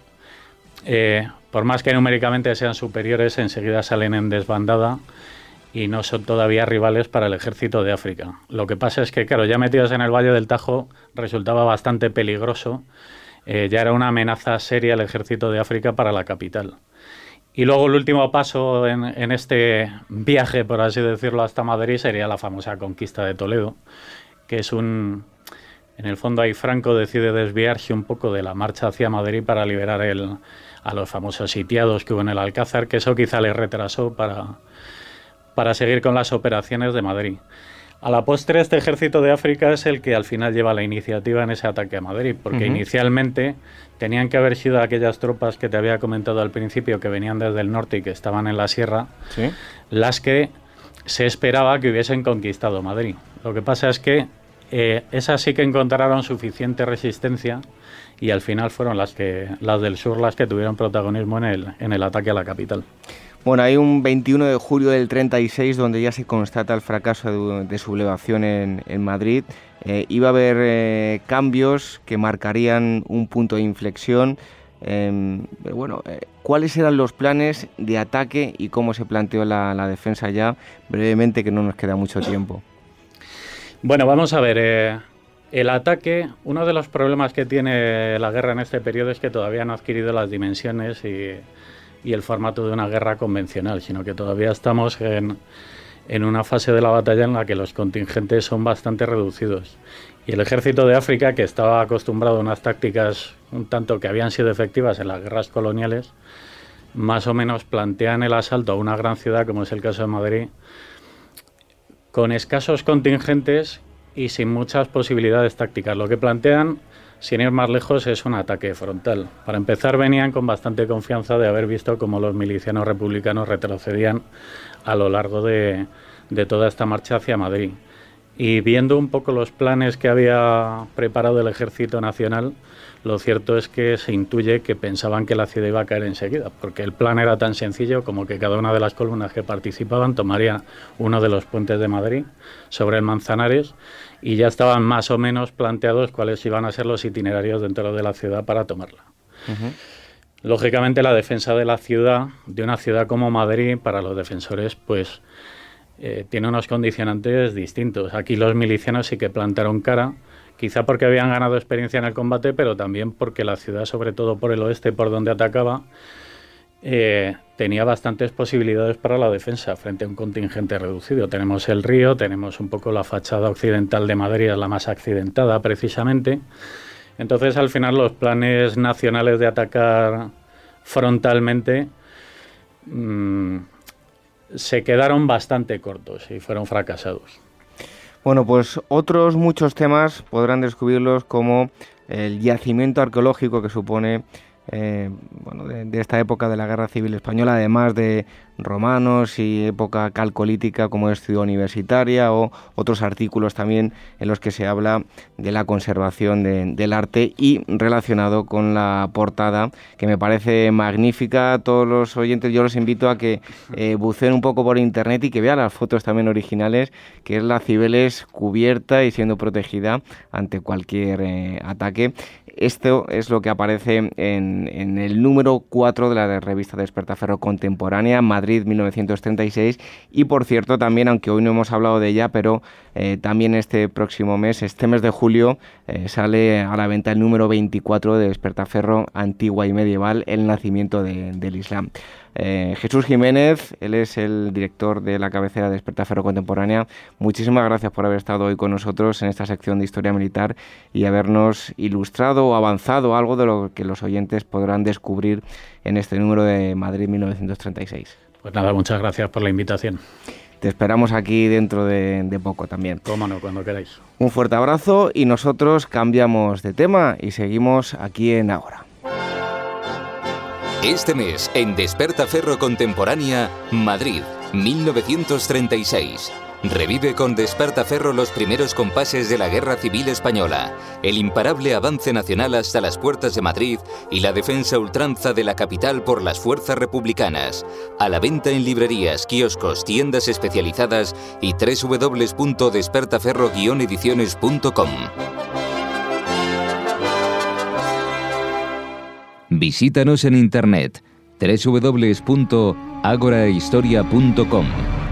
E: por más que numéricamente sean superiores, enseguida salen en desbandada y no son todavía rivales para el Ejército de África. Lo que pasa es que, claro, ya metidos en el Valle del Tajo resultaba bastante peligroso, ya era una amenaza seria el Ejército de África para la capital. Y luego el último paso en este viaje, por así decirlo, hasta Madrid sería la famosa conquista de Toledo, que es en el fondo ahí Franco decide desviarse un poco de la marcha hacia Madrid para liberar a los famosos sitiados que hubo en el Alcázar, que eso quizá le retrasó para seguir con las operaciones de Madrid. A la postre, este Ejército de África es el que al final lleva la iniciativa en ese ataque a Madrid, porque inicialmente tenían que haber sido aquellas tropas que te había comentado al principio, que venían desde el norte y que estaban en la sierra, ¿sí?, las que se esperaba que hubiesen conquistado Madrid. Lo que pasa es que esas sí que encontraron suficiente resistencia y al final fueron las del sur las que tuvieron protagonismo en el ataque a la capital.
B: Bueno, hay un 21 de julio del 36 donde ya se constata el fracaso de sublevación en Madrid. Iba a haber cambios que marcarían un punto de inflexión. Pero bueno, ¿cuáles eran los planes de ataque y cómo se planteó la defensa ya? Brevemente, que no nos queda mucho tiempo.
E: Bueno, vamos a ver. El ataque, uno de los problemas que tiene la guerra en este periodo es que todavía no ha adquirido las dimensiones y el formato de una guerra convencional, sino que todavía estamos en una fase de la batalla en la que los contingentes son bastante reducidos. Y el Ejército de África, que estaba acostumbrado a unas tácticas un tanto que habían sido efectivas en las guerras coloniales, más o menos plantean el asalto a una gran ciudad, como es el caso de Madrid, con escasos contingentes y sin muchas posibilidades tácticas. Lo que plantean, sin ir más lejos, es un ataque frontal. Para empezar, venían con bastante confianza de haber visto cómo los milicianos republicanos retrocedían a lo largo de toda esta marcha hacia Madrid. Y viendo un poco los planes que había preparado el Ejército Nacional, lo cierto es que se intuye que pensaban que la ciudad iba a caer enseguida, porque el plan era tan sencillo como que cada una de las columnas que participaban tomaría uno de los puentes de Madrid sobre el Manzanares y ya estaban más o menos planteados cuáles iban a ser los itinerarios dentro de la ciudad para tomarla. Lógicamente, la defensa de la ciudad, de una ciudad como Madrid, para los defensores, pues tiene unos condicionantes distintos. Aquí los milicianos sí que plantaron cara, quizá porque habían ganado experiencia en el combate, pero también porque la ciudad, sobre todo por el oeste, por donde atacaba, tenía bastantes posibilidades para la defensa frente a un contingente reducido. Tenemos el río, tenemos un poco la fachada occidental de Madrid, es la más accidentada precisamente. Entonces, al final, los planes nacionales de atacar frontalmente se quedaron bastante cortos y fueron fracasados.
B: Bueno, pues otros muchos temas podrán descubrirlos, como el yacimiento arqueológico que supone de esta época de la Guerra Civil Española, además de romanos y época calcolítica como es Ciudad Universitaria, o otros artículos también en los que se habla de la conservación del arte y relacionado con la portada, que me parece magnífica. A todos los oyentes yo los invito a que buceen un poco por internet y que vean las fotos también originales, que es la Cibeles cubierta y siendo protegida ante cualquier ataque. Esto es lo que aparece en el número 4 de la revista Despertaferro Contemporánea, Madrid 1936, y por cierto también, aunque hoy no hemos hablado de ella, pero también este próximo mes, este mes de julio, sale a la venta el número 24 de Despertaferro Antigua y Medieval, el nacimiento del Islam. Jesús Jiménez, él es el director de la cabecera de Despertaferro Contemporánea. Muchísimas gracias por haber estado hoy con nosotros en esta sección de Historia Militar y habernos ilustrado o avanzado algo de lo que los oyentes podrán descubrir en este número de Madrid 1936.
E: Pues nada, muchas gracias por la invitación.
B: Te esperamos aquí dentro de poco también.
E: Cómo no, cuando queráis.
B: Un fuerte abrazo y nosotros cambiamos de tema y seguimos aquí en Ágora.
A: Este mes, en Despertaferro Contemporánea, Madrid, 1936. Revive con Despertaferro los primeros compases de la Guerra Civil Española, el imparable avance nacional hasta las puertas de Madrid y la defensa a ultranza de la capital por las fuerzas republicanas. A la venta en librerías, kioscos, tiendas especializadas y www.despertaferro-ediciones.com. Visítanos en internet www.agorahistoria.com.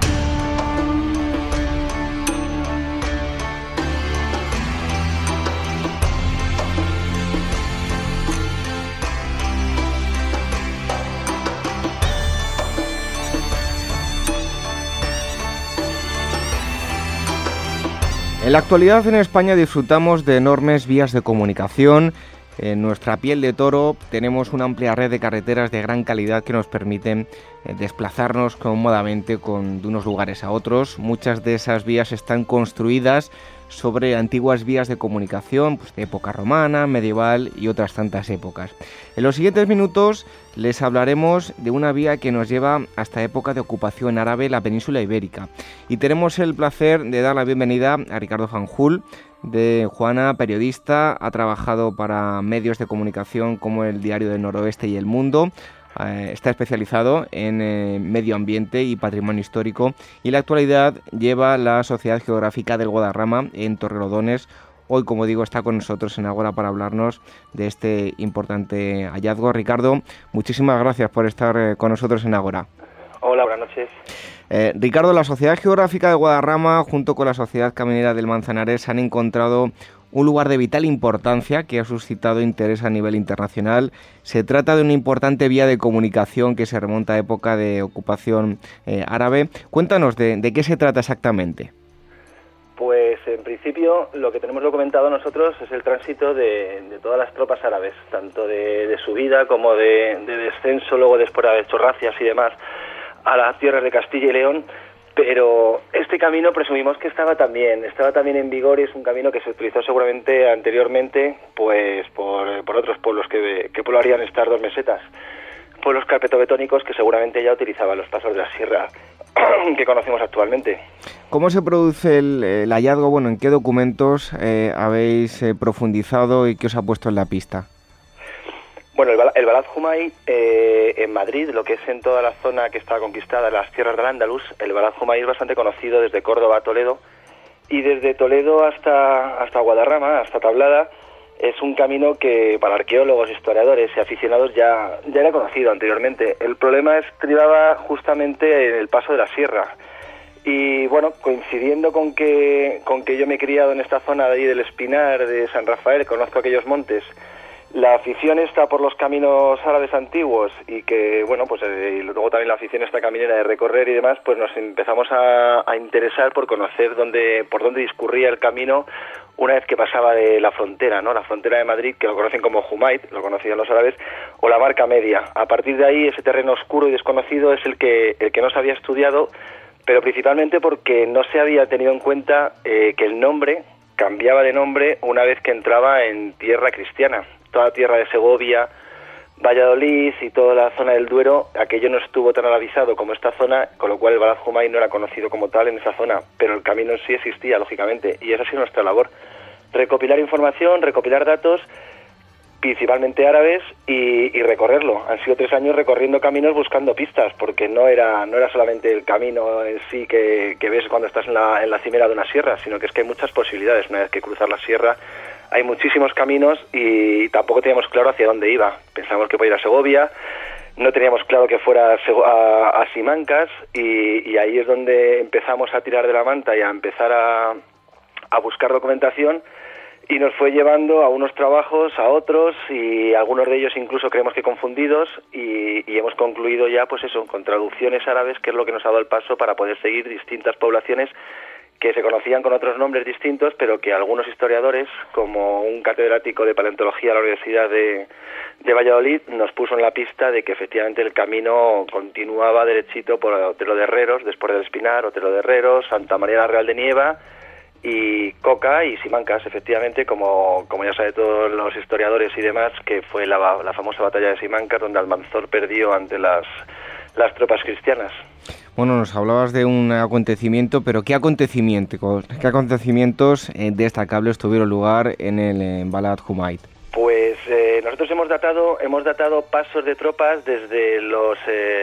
B: En la actualidad en España disfrutamos de enormes vías de comunicación. En nuestra piel de toro tenemos una amplia red de carreteras de gran calidad que nos permiten desplazarnos cómodamente de unos lugares a otros. Muchas de esas vías están construidas sobre antiguas vías de comunicación, pues de época romana, medieval y otras tantas épocas. En los siguientes minutos les hablaremos de una vía que nos lleva hasta época de ocupación árabe, la península ibérica. Y tenemos el placer de dar la bienvenida a Ricardo Fanjul, de Juana, periodista, ha trabajado para medios de comunicación como el Diario del Noroeste y El Mundo. Está especializado en medio ambiente y patrimonio histórico y en la actualidad lleva la Sociedad Geográfica del Guadarrama en Torrelodones. Hoy, como digo, está con nosotros en Ágora para hablarnos de este importante hallazgo. Ricardo, muchísimas gracias por estar con nosotros en Ágora.
F: Hola, buenas noches.
B: Ricardo, la Sociedad Geográfica del Guadarrama junto con la Sociedad Caminera del Manzanares han encontrado un lugar de vital importancia que ha suscitado interés a nivel internacional. Se trata de una importante vía de comunicación que se remonta a época de ocupación árabe. Cuéntanos de qué se trata exactamente.
F: Pues en principio lo que tenemos documentado nosotros es el tránsito de todas las tropas árabes, tanto de subida como de descenso, luego después de haber hecho racias y demás, a las tierras de Castilla y León. Pero este camino presumimos que estaba también en vigor y es un camino que se utilizó seguramente anteriormente pues por otros pueblos que poblarían estas dos mesetas, pueblos carpetobetónicos que seguramente ya utilizaban los pasos de la sierra que conocemos actualmente.
B: ¿Cómo se produce el hallazgo? Bueno, ¿en qué documentos habéis profundizado y qué os ha puesto en la pista?
F: Bueno, el Balad Jumay en Madrid, lo que es en toda la zona que está conquistada, las tierras del Andaluz, el Balad Jumay es bastante conocido desde Córdoba a Toledo, y desde Toledo hasta Guadarrama, hasta Tablada, es un camino que para arqueólogos, historiadores y aficionados ya era conocido anteriormente. El problema estribaba justamente en el paso de la sierra. Y bueno, coincidiendo con que yo me he criado en esta zona de ahí del Espinar, de San Rafael, conozco aquellos montes, la afición está por los caminos árabes antiguos y que, bueno, pues y luego también la afición esta caminera de recorrer y demás, pues nos empezamos a interesar por conocer por dónde discurría el camino una vez que pasaba de la frontera, ¿no? La frontera de Madrid, que lo conocen como Jumaid, lo conocían los árabes, o la Marca Media. A partir de ahí, ese terreno oscuro y desconocido es el que no se había estudiado, pero principalmente porque no se había tenido en cuenta que el nombre cambiaba de nombre una vez que entraba en tierra cristiana. Toda la tierra de Segovia, Valladolid y toda la zona del Duero, aquello no estuvo tan avisado como esta zona, con lo cual el Balad Jumay no era conocido como tal en esa zona, pero el camino en sí existía, lógicamente, y esa ha sido nuestra labor. Recopilar información, recopilar datos, principalmente árabes, y recorrerlo. Han sido 3 años recorriendo caminos buscando pistas, porque no era solamente el camino en sí que ves cuando estás en la cimera de una sierra, sino que es que hay muchas posibilidades. Una vez que cruzas la sierra hay muchísimos caminos y tampoco teníamos claro hacia dónde iba. Pensábamos que podía ir a Segovia, no teníamos claro que fuera a Simancas, y ahí es donde empezamos a tirar de la manta y a empezar a buscar documentación, y nos fue llevando a unos trabajos, a otros, y algunos de ellos incluso creemos que confundidos, y hemos concluido ya, pues eso, con traducciones árabes, que es lo que nos ha dado el paso para poder seguir distintas poblaciones que se conocían con otros nombres distintos, pero que algunos historiadores, como un catedrático de paleontología de la Universidad de Valladolid, nos puso en la pista de que efectivamente el camino continuaba derechito por Otero de Herreros, después del Espinar, Otero de Herreros, Santa María la Real de Nieva y Coca y Simancas, efectivamente, como ya saben todos los historiadores y demás, que fue la famosa batalla de Simancas, donde Almanzor perdió ante las tropas cristianas.
B: Bueno, nos hablabas de un acontecimiento, pero ¿qué acontecimientos destacables tuvieron lugar en el Balad Jumay?
F: Pues nosotros hemos datado pasos de tropas desde los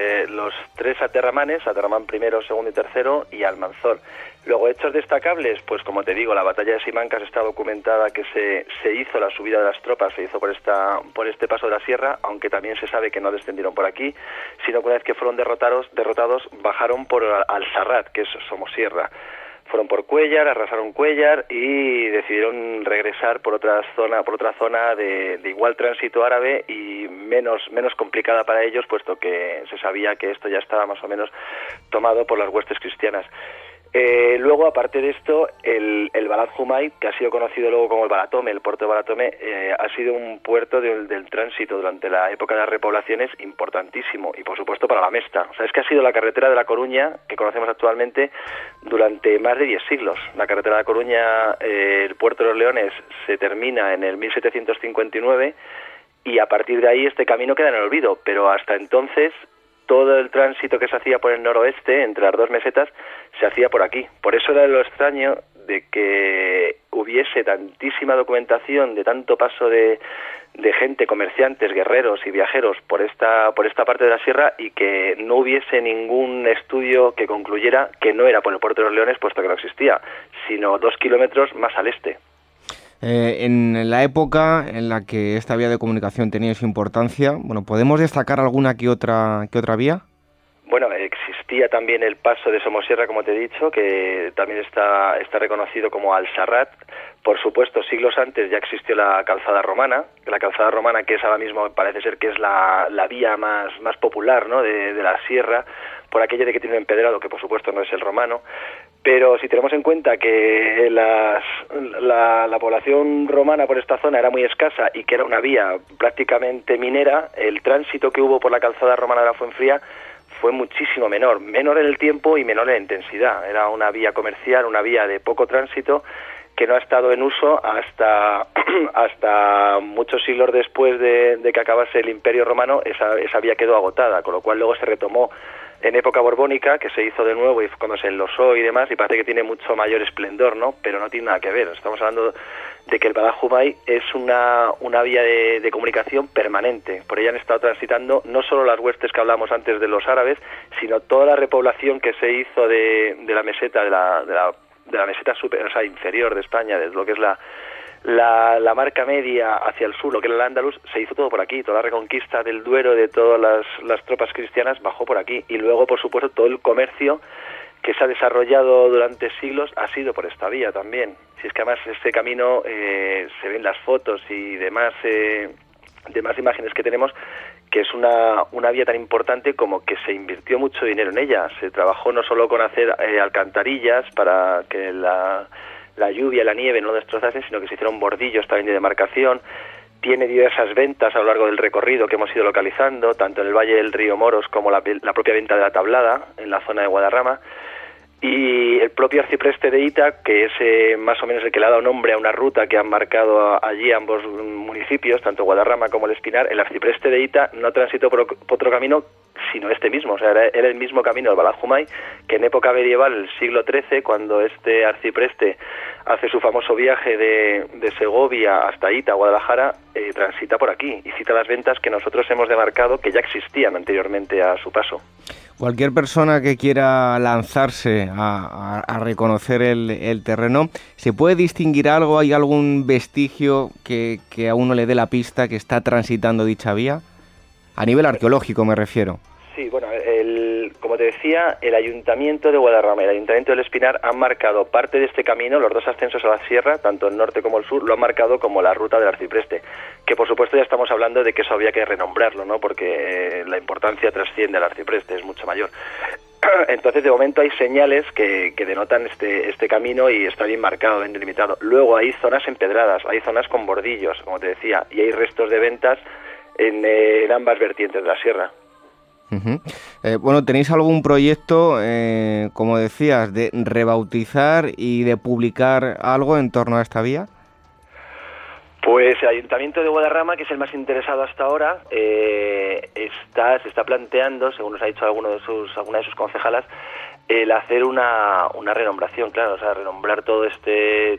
F: 3 aterramanes, Aterramán primero, segundo y tercero, y Almanzor. Luego, hechos destacables, pues como te digo, la batalla de Simancas está documentada que se hizo la subida de las tropas, se hizo por este paso de la sierra, aunque también se sabe que no descendieron por aquí, sino que una vez que fueron derrotados bajaron por Al-Sarrat, que es Somosierra. Fueron por Cuéllar, arrasaron Cuéllar y decidieron regresar por otra zona de igual tránsito árabe y menos complicada para ellos, puesto que se sabía que esto ya estaba más o menos tomado por las huestes cristianas. Luego, aparte de esto, el Balad Jumay, que ha sido conocido luego como el Balatome, el puerto de Balatome, ha sido un puerto del tránsito durante la época de las repoblaciones importantísimo, y por supuesto para la Mesta. O sea, es que ha sido la carretera de La Coruña, que conocemos actualmente, durante más de 10 siglos. La carretera de La Coruña, el puerto de los Leones, se termina en el 1759, y a partir de ahí este camino queda en el olvido, pero hasta entonces todo el tránsito que se hacía por el noroeste, entre las 2 mesetas, se hacía por aquí. Por eso era lo extraño de que hubiese tantísima documentación de tanto paso de gente, comerciantes, guerreros y viajeros por esta parte de la sierra, y que no hubiese ningún estudio que concluyera que no era por el puerto de los Leones, puesto que no existía, sino 2 kilómetros más al este.
B: En la época en la que esta vía de comunicación tenía su importancia, bueno, ¿podemos destacar alguna que otra vía?
F: Bueno, existía también el paso de Somosierra, como te he dicho, que también está reconocido como Al-Sarrat. Por supuesto, siglos antes ya existió la calzada romana, que es ahora mismo, parece ser que es la vía más popular, ¿no?, de la sierra, por aquello de que tiene un empedrado, que por supuesto no es el romano. Pero si tenemos en cuenta que la población romana por esta zona era muy escasa y que era una vía prácticamente minera, el tránsito que hubo por la calzada romana de la Fuenfría fue muchísimo menor en el tiempo y menor en la intensidad. Era una vía comercial, una vía de poco tránsito, que no ha estado en uso hasta muchos siglos después de que acabase el Imperio Romano. Esa vía quedó agotada, con lo cual luego se retomó en época borbónica, que se hizo de nuevo y cuando se enlosó y demás, y parece que tiene mucho mayor esplendor, ¿no? Pero no tiene nada que ver. Estamos hablando de que el Bab al-Jumay es una vía de comunicación permanente. Por ella han estado transitando no solo las huestes que hablamos antes de los árabes, sino toda la repoblación que se hizo de la meseta, de la meseta inferior de España, desde lo que es la marca media hacia el sur, lo que era el Andalus, se hizo todo por aquí. Toda la reconquista del Duero de todas las tropas cristianas bajó por aquí. Y luego, por supuesto, todo el comercio que se ha desarrollado durante siglos ha sido por esta vía también. Si es que además este camino se ven las fotos y demás imágenes que tenemos, que es una vía tan importante como que se invirtió mucho dinero en ella. Se trabajó no solo con hacer alcantarillas para que la lluvia y la nieve no lo destrozasen, sino que se hicieron bordillos también de demarcación. Tiene diversas ventas a lo largo del recorrido que hemos ido localizando, tanto en el Valle del Río Moros como la propia venta de la Tablada, en la zona de Guadarrama. Y el propio arcipreste de Ita, que es más o menos el que le ha dado nombre a una ruta que han marcado allí ambos municipios, tanto Guadarrama como el Espinar. El arcipreste de Ita no transitó por otro camino sino este mismo, o sea, era el mismo camino del Bab al-Jumay, que en época medieval, el siglo XIII, cuando este arcipreste hace su famoso viaje de Segovia hasta Ita, Guadalajara, transita por aquí y cita las ventas que nosotros hemos demarcado, que ya existían anteriormente a su paso.
B: Cualquier persona que quiera lanzarse a reconocer el terreno, ¿se puede distinguir algo? ¿Hay algún vestigio que a uno le dé la pista que está transitando dicha vía? A nivel arqueológico me refiero.
F: Sí, bueno, como te decía, el Ayuntamiento de Guadarrama y el Ayuntamiento del Espinar han marcado parte de este camino, los dos ascensos a la sierra, tanto el norte como el sur, lo han marcado como la ruta del arcipreste, que por supuesto ya estamos hablando de que eso había que renombrarlo, ¿no? Porque la importancia trasciende al arcipreste, es mucho mayor. Entonces, de momento hay señales que denotan este camino y está bien marcado, bien delimitado. Luego hay zonas empedradas, hay zonas con bordillos, como te decía, y hay restos de ventas en ambas vertientes de la sierra.
B: Uh-huh. Bueno, ¿tenéis algún proyecto, como decías, de rebautizar y de publicar algo en torno a esta vía?
F: Pues el Ayuntamiento de Guadarrama, que es el más interesado hasta ahora, se está planteando, según nos ha dicho alguna de sus concejalas, el hacer una renombración, claro, o sea, renombrar todo este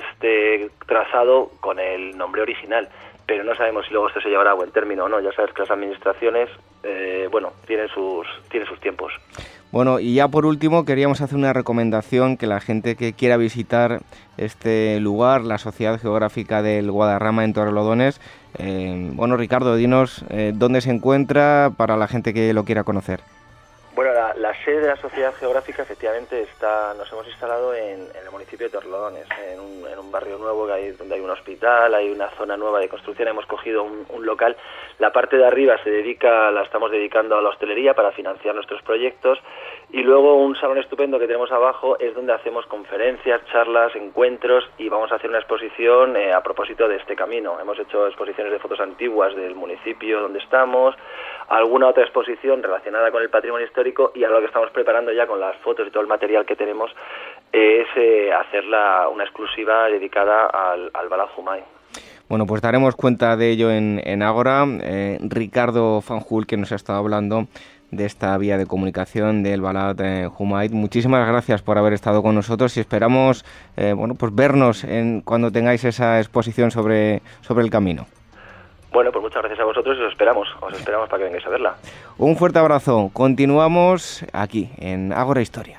F: trazado con el nombre original. Pero no sabemos si luego esto se llevará a buen término o no. Ya sabes que las administraciones, tienen sus tiempos.
B: Bueno, y ya por último queríamos hacer una recomendación que la gente que quiera visitar este lugar, la Sociedad Geográfica del Guadarrama en Torrelodones, Ricardo, dinos dónde se encuentra para la gente que lo quiera conocer.
F: Bueno, la sede de la Sociedad Geográfica efectivamente nos hemos instalado en el municipio de Torrelodones, en un barrio nuevo donde hay un hospital, hay una zona nueva de construcción. Hemos cogido un local. La parte de arriba la estamos dedicando a la hostelería para financiar nuestros proyectos, y luego un salón estupendo que tenemos abajo es donde hacemos conferencias, charlas, encuentros, y vamos a hacer una exposición a propósito de este camino. Hemos hecho exposiciones de fotos antiguas del municipio donde estamos, alguna otra exposición relacionada con el patrimonio histórico, y ahora lo que estamos preparando ya con las fotos y todo el material que tenemos es hacer una exclusiva dedicada al Bab al-Jumay.
B: Bueno, pues daremos cuenta de ello en Ágora. Ricardo Fanjul, que nos ha estado hablando de esta vía de comunicación del Bab al-Jumay. Muchísimas gracias por haber estado con nosotros y esperamos vernos cuando tengáis esa exposición sobre el camino.
F: Bueno, pues muchas gracias a vosotros y os esperamos para que vengáis a verla.
B: Un fuerte abrazo. Continuamos aquí en Ágora Historia.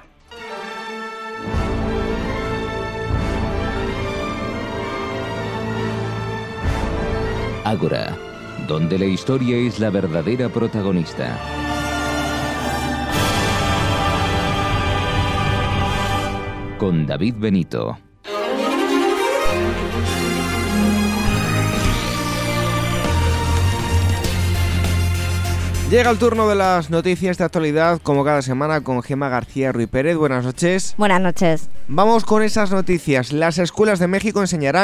A: Ágora, donde la historia es la verdadera protagonista. Con David Benito.
B: Llega el turno de las noticias de actualidad, como cada semana, con Gemma García Ruiz Pérez. Buenas noches.
G: Buenas noches.
B: Vamos con esas noticias. Las escuelas de México enseñarán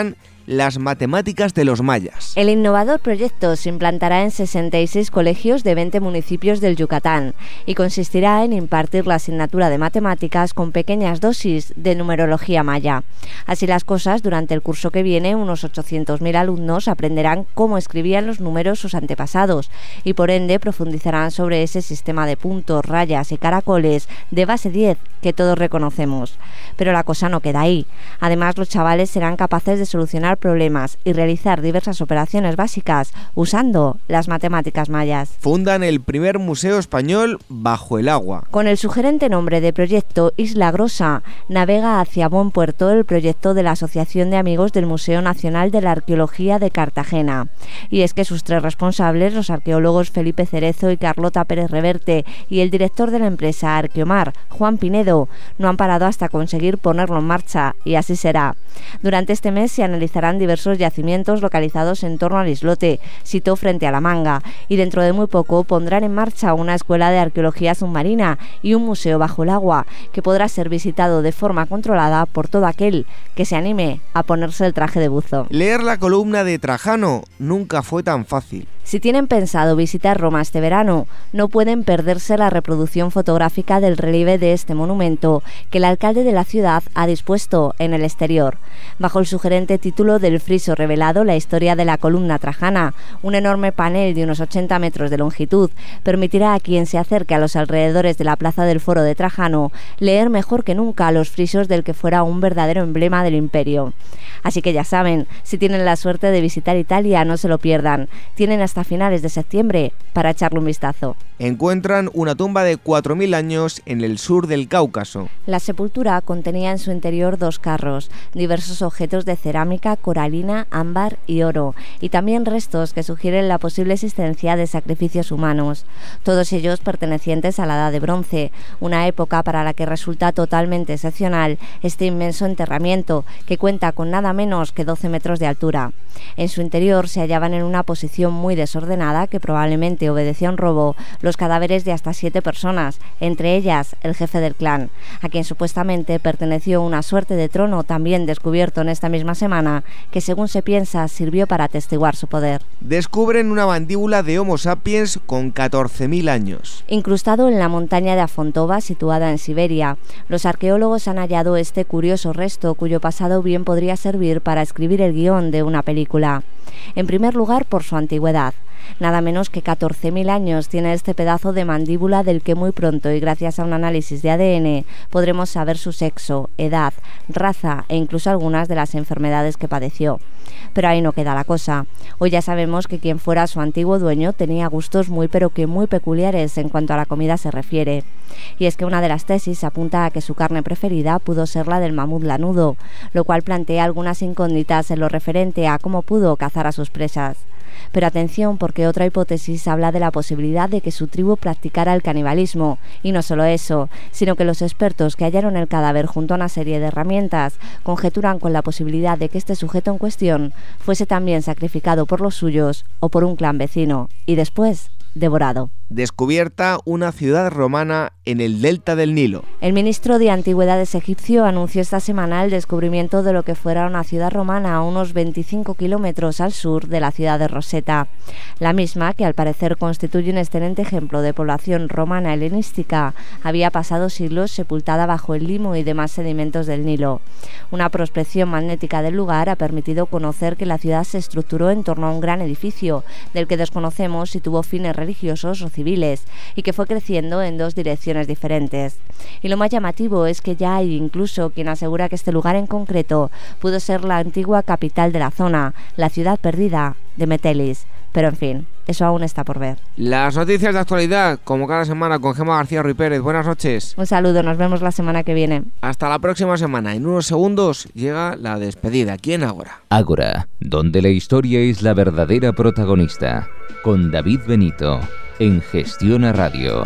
B: las matemáticas de los mayas.
G: El innovador proyecto se implantará en 66 colegios de 20 municipios del Yucatán y consistirá en impartir la asignatura de matemáticas con pequeñas dosis de numerología maya. Así las cosas, durante el curso que viene, unos 800.000 alumnos aprenderán cómo escribían los números sus antepasados y por ende profundizarán sobre ese sistema de puntos, rayas y caracoles de base 10 que todos reconocemos. Pero la cosa no queda ahí. Además, los chavales serán capaces de solucionar problemas y realizar diversas operaciones básicas usando las matemáticas mayas.
B: Fundan el primer museo español bajo el agua.
G: Con el sugerente nombre de proyecto Isla Grossa, navega hacia buen puerto el proyecto de la Asociación de Amigos del Museo Nacional de la Arqueología de Cartagena. Y es que sus tres responsables, los arqueólogos Felipe Cerezo y Carlota Pérez Reverte, y el director de la empresa Arqueomar, Juan Pinedo, no han parado hasta conseguir ponerlo en marcha, y así será. Durante este mes se analizarán diversos yacimientos localizados en torno al islote, sito frente a la Manga, y dentro de muy poco pondrán en marcha una escuela de arqueología submarina y un museo bajo el agua, que podrá ser visitado de forma controlada por todo aquel que se anime a ponerse el traje de buzo.
B: Leer la columna de Trajano nunca fue tan fácil.
G: Si tienen pensado visitar Roma este verano, no pueden perderse la reproducción fotográfica del relieve de este monumento que el alcalde de la ciudad ha dispuesto en el exterior. Bajo el sugerente título del friso revelado, la historia de la columna trajana, un enorme panel de unos 80 metros de longitud, permitirá a quien se acerque a los alrededores de la plaza del Foro de Trajano leer mejor que nunca los frisos del que fuera un verdadero emblema del imperio. Así que ya saben, si tienen la suerte de visitar Italia, no se lo pierdan. Tienen hasta finales de septiembre para echarle un vistazo.
B: Encuentran una tumba de 4.000 años en el sur del Cáucaso.
G: La sepultura contenía en su interior 2 carros, diversos objetos de cerámica, coralina, ámbar y oro, y también restos que sugieren la posible existencia de sacrificios humanos, todos ellos pertenecientes a la Edad de Bronce, una época para la que resulta totalmente excepcional este inmenso enterramiento, que cuenta con nada menos que 12 metros de altura. En su interior se hallaban en una posición muy desordenada que probablemente obedeció a un robo los cadáveres de hasta 7 personas, entre ellas el jefe del clan, a quien supuestamente perteneció una suerte de trono también descubierto en esta misma semana, que según se piensa sirvió para atestiguar su poder.
B: Descubren una mandíbula de Homo sapiens con 14.000 años.
G: Incrustado en la montaña de Afontova, situada en Siberia, los arqueólogos han hallado este curioso resto cuyo pasado bien podría servir para escribir el guión de una película. En primer lugar, por su antigüedad. Nada menos que 14.000 años tiene este pedazo de mandíbula del que muy pronto, y gracias a un análisis de ADN, podremos saber su sexo, edad, raza e incluso algunas de las enfermedades que padeció. Pero ahí no queda la cosa. Hoy ya sabemos que quien fuera su antiguo dueño tenía gustos muy peculiares en cuanto a la comida se refiere. Y es que una de las tesis apunta a que su carne preferida pudo ser la del mamut lanudo, lo cual plantea algunas incógnitas en lo referente a cómo pudo cazar a sus presas. Pero atención, porque otra hipótesis habla de la posibilidad de que su tribu practicara el canibalismo, y no solo eso, sino que los expertos que hallaron el cadáver junto a una serie de herramientas conjeturan con la posibilidad de que este sujeto en cuestión fuese también sacrificado por los suyos o por un clan vecino, y después devorado.
B: Descubierta una ciudad romana en el delta del Nilo.
G: El ministro de Antigüedades egipcio anunció esta semana el descubrimiento de lo que fuera una ciudad romana a unos 25 kilómetros al sur de la ciudad de Rosetta. La misma, que al parecer constituye un excelente ejemplo de población romana helenística, había pasado siglos sepultada bajo el limo y demás sedimentos del Nilo. Una prospección magnética del lugar ha permitido conocer que la ciudad se estructuró en torno a un gran edificio, del que desconocemos si tuvo fines religiosos o civiles, y que fue creciendo en 2 direcciones diferentes. Y lo más llamativo es que ya hay incluso quien asegura que este lugar en concreto pudo ser la antigua capital de la zona, la ciudad perdida de Metelis. Pero en fin, eso aún está por ver.
B: Las noticias de actualidad, como cada semana, con Gemma García Ruiz Pérez. Buenas noches.
G: Un saludo, nos vemos la semana que viene.
B: Hasta la próxima semana. En unos segundos llega la despedida aquí en Ágora.
A: Ágora, donde la historia es la verdadera protagonista. Con David Benito, en Gestiona Radio.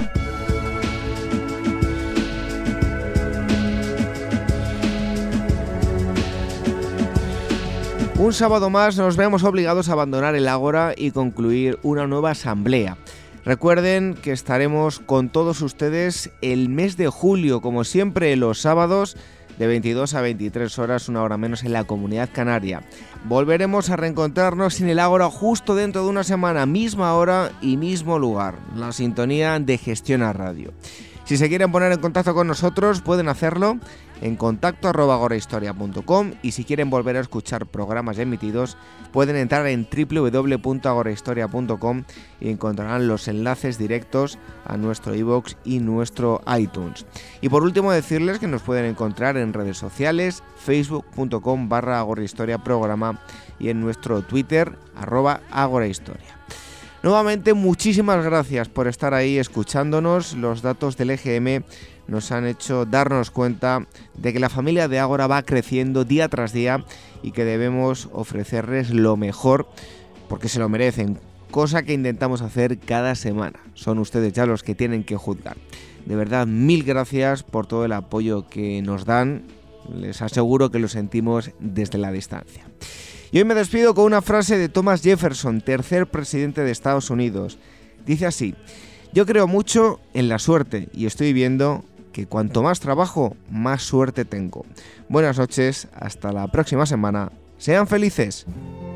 B: Un sábado más nos vemos obligados a abandonar el Ágora y concluir una nueva asamblea. Recuerden que estaremos con todos ustedes el mes de julio, como siempre los sábados, de 22 a 23 horas, una hora menos en la Comunidad Canaria. Volveremos a reencontrarnos en el Ágora justo dentro de una semana, misma hora y mismo lugar, la sintonía de Gestiona Radio. Si se quieren poner en contacto con nosotros, pueden hacerlo en contacto@agorahistoria.com, y si quieren volver a escuchar programas emitidos, pueden entrar en www.agorahistoria.com y encontrarán los enlaces directos a nuestro iVoox y nuestro iTunes. Y por último, decirles que nos pueden encontrar en redes sociales, facebook.com/agorahistoriaprograma y en nuestro Twitter, @agorahistoria. Nuevamente, muchísimas gracias por estar ahí escuchándonos. Los datos del EGM nos han hecho darnos cuenta de que la familia de Ágora va creciendo día tras día y que debemos ofrecerles lo mejor porque se lo merecen, cosa que intentamos hacer cada semana. Son ustedes ya los que tienen que juzgar. De verdad, mil gracias por todo el apoyo que nos dan. Les aseguro que lo sentimos desde la distancia. Y hoy me despido con una frase de Thomas Jefferson, tercer presidente de Estados Unidos. Dice así: yo creo mucho en la suerte y estoy viendo que cuanto más trabajo, más suerte tengo. Buenas noches, hasta la próxima semana. Sean felices.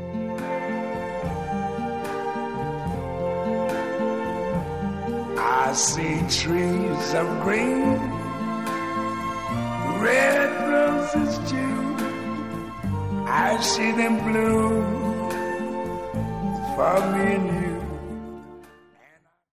H: I see trees of green, red roses too. I see them bloom for me and you.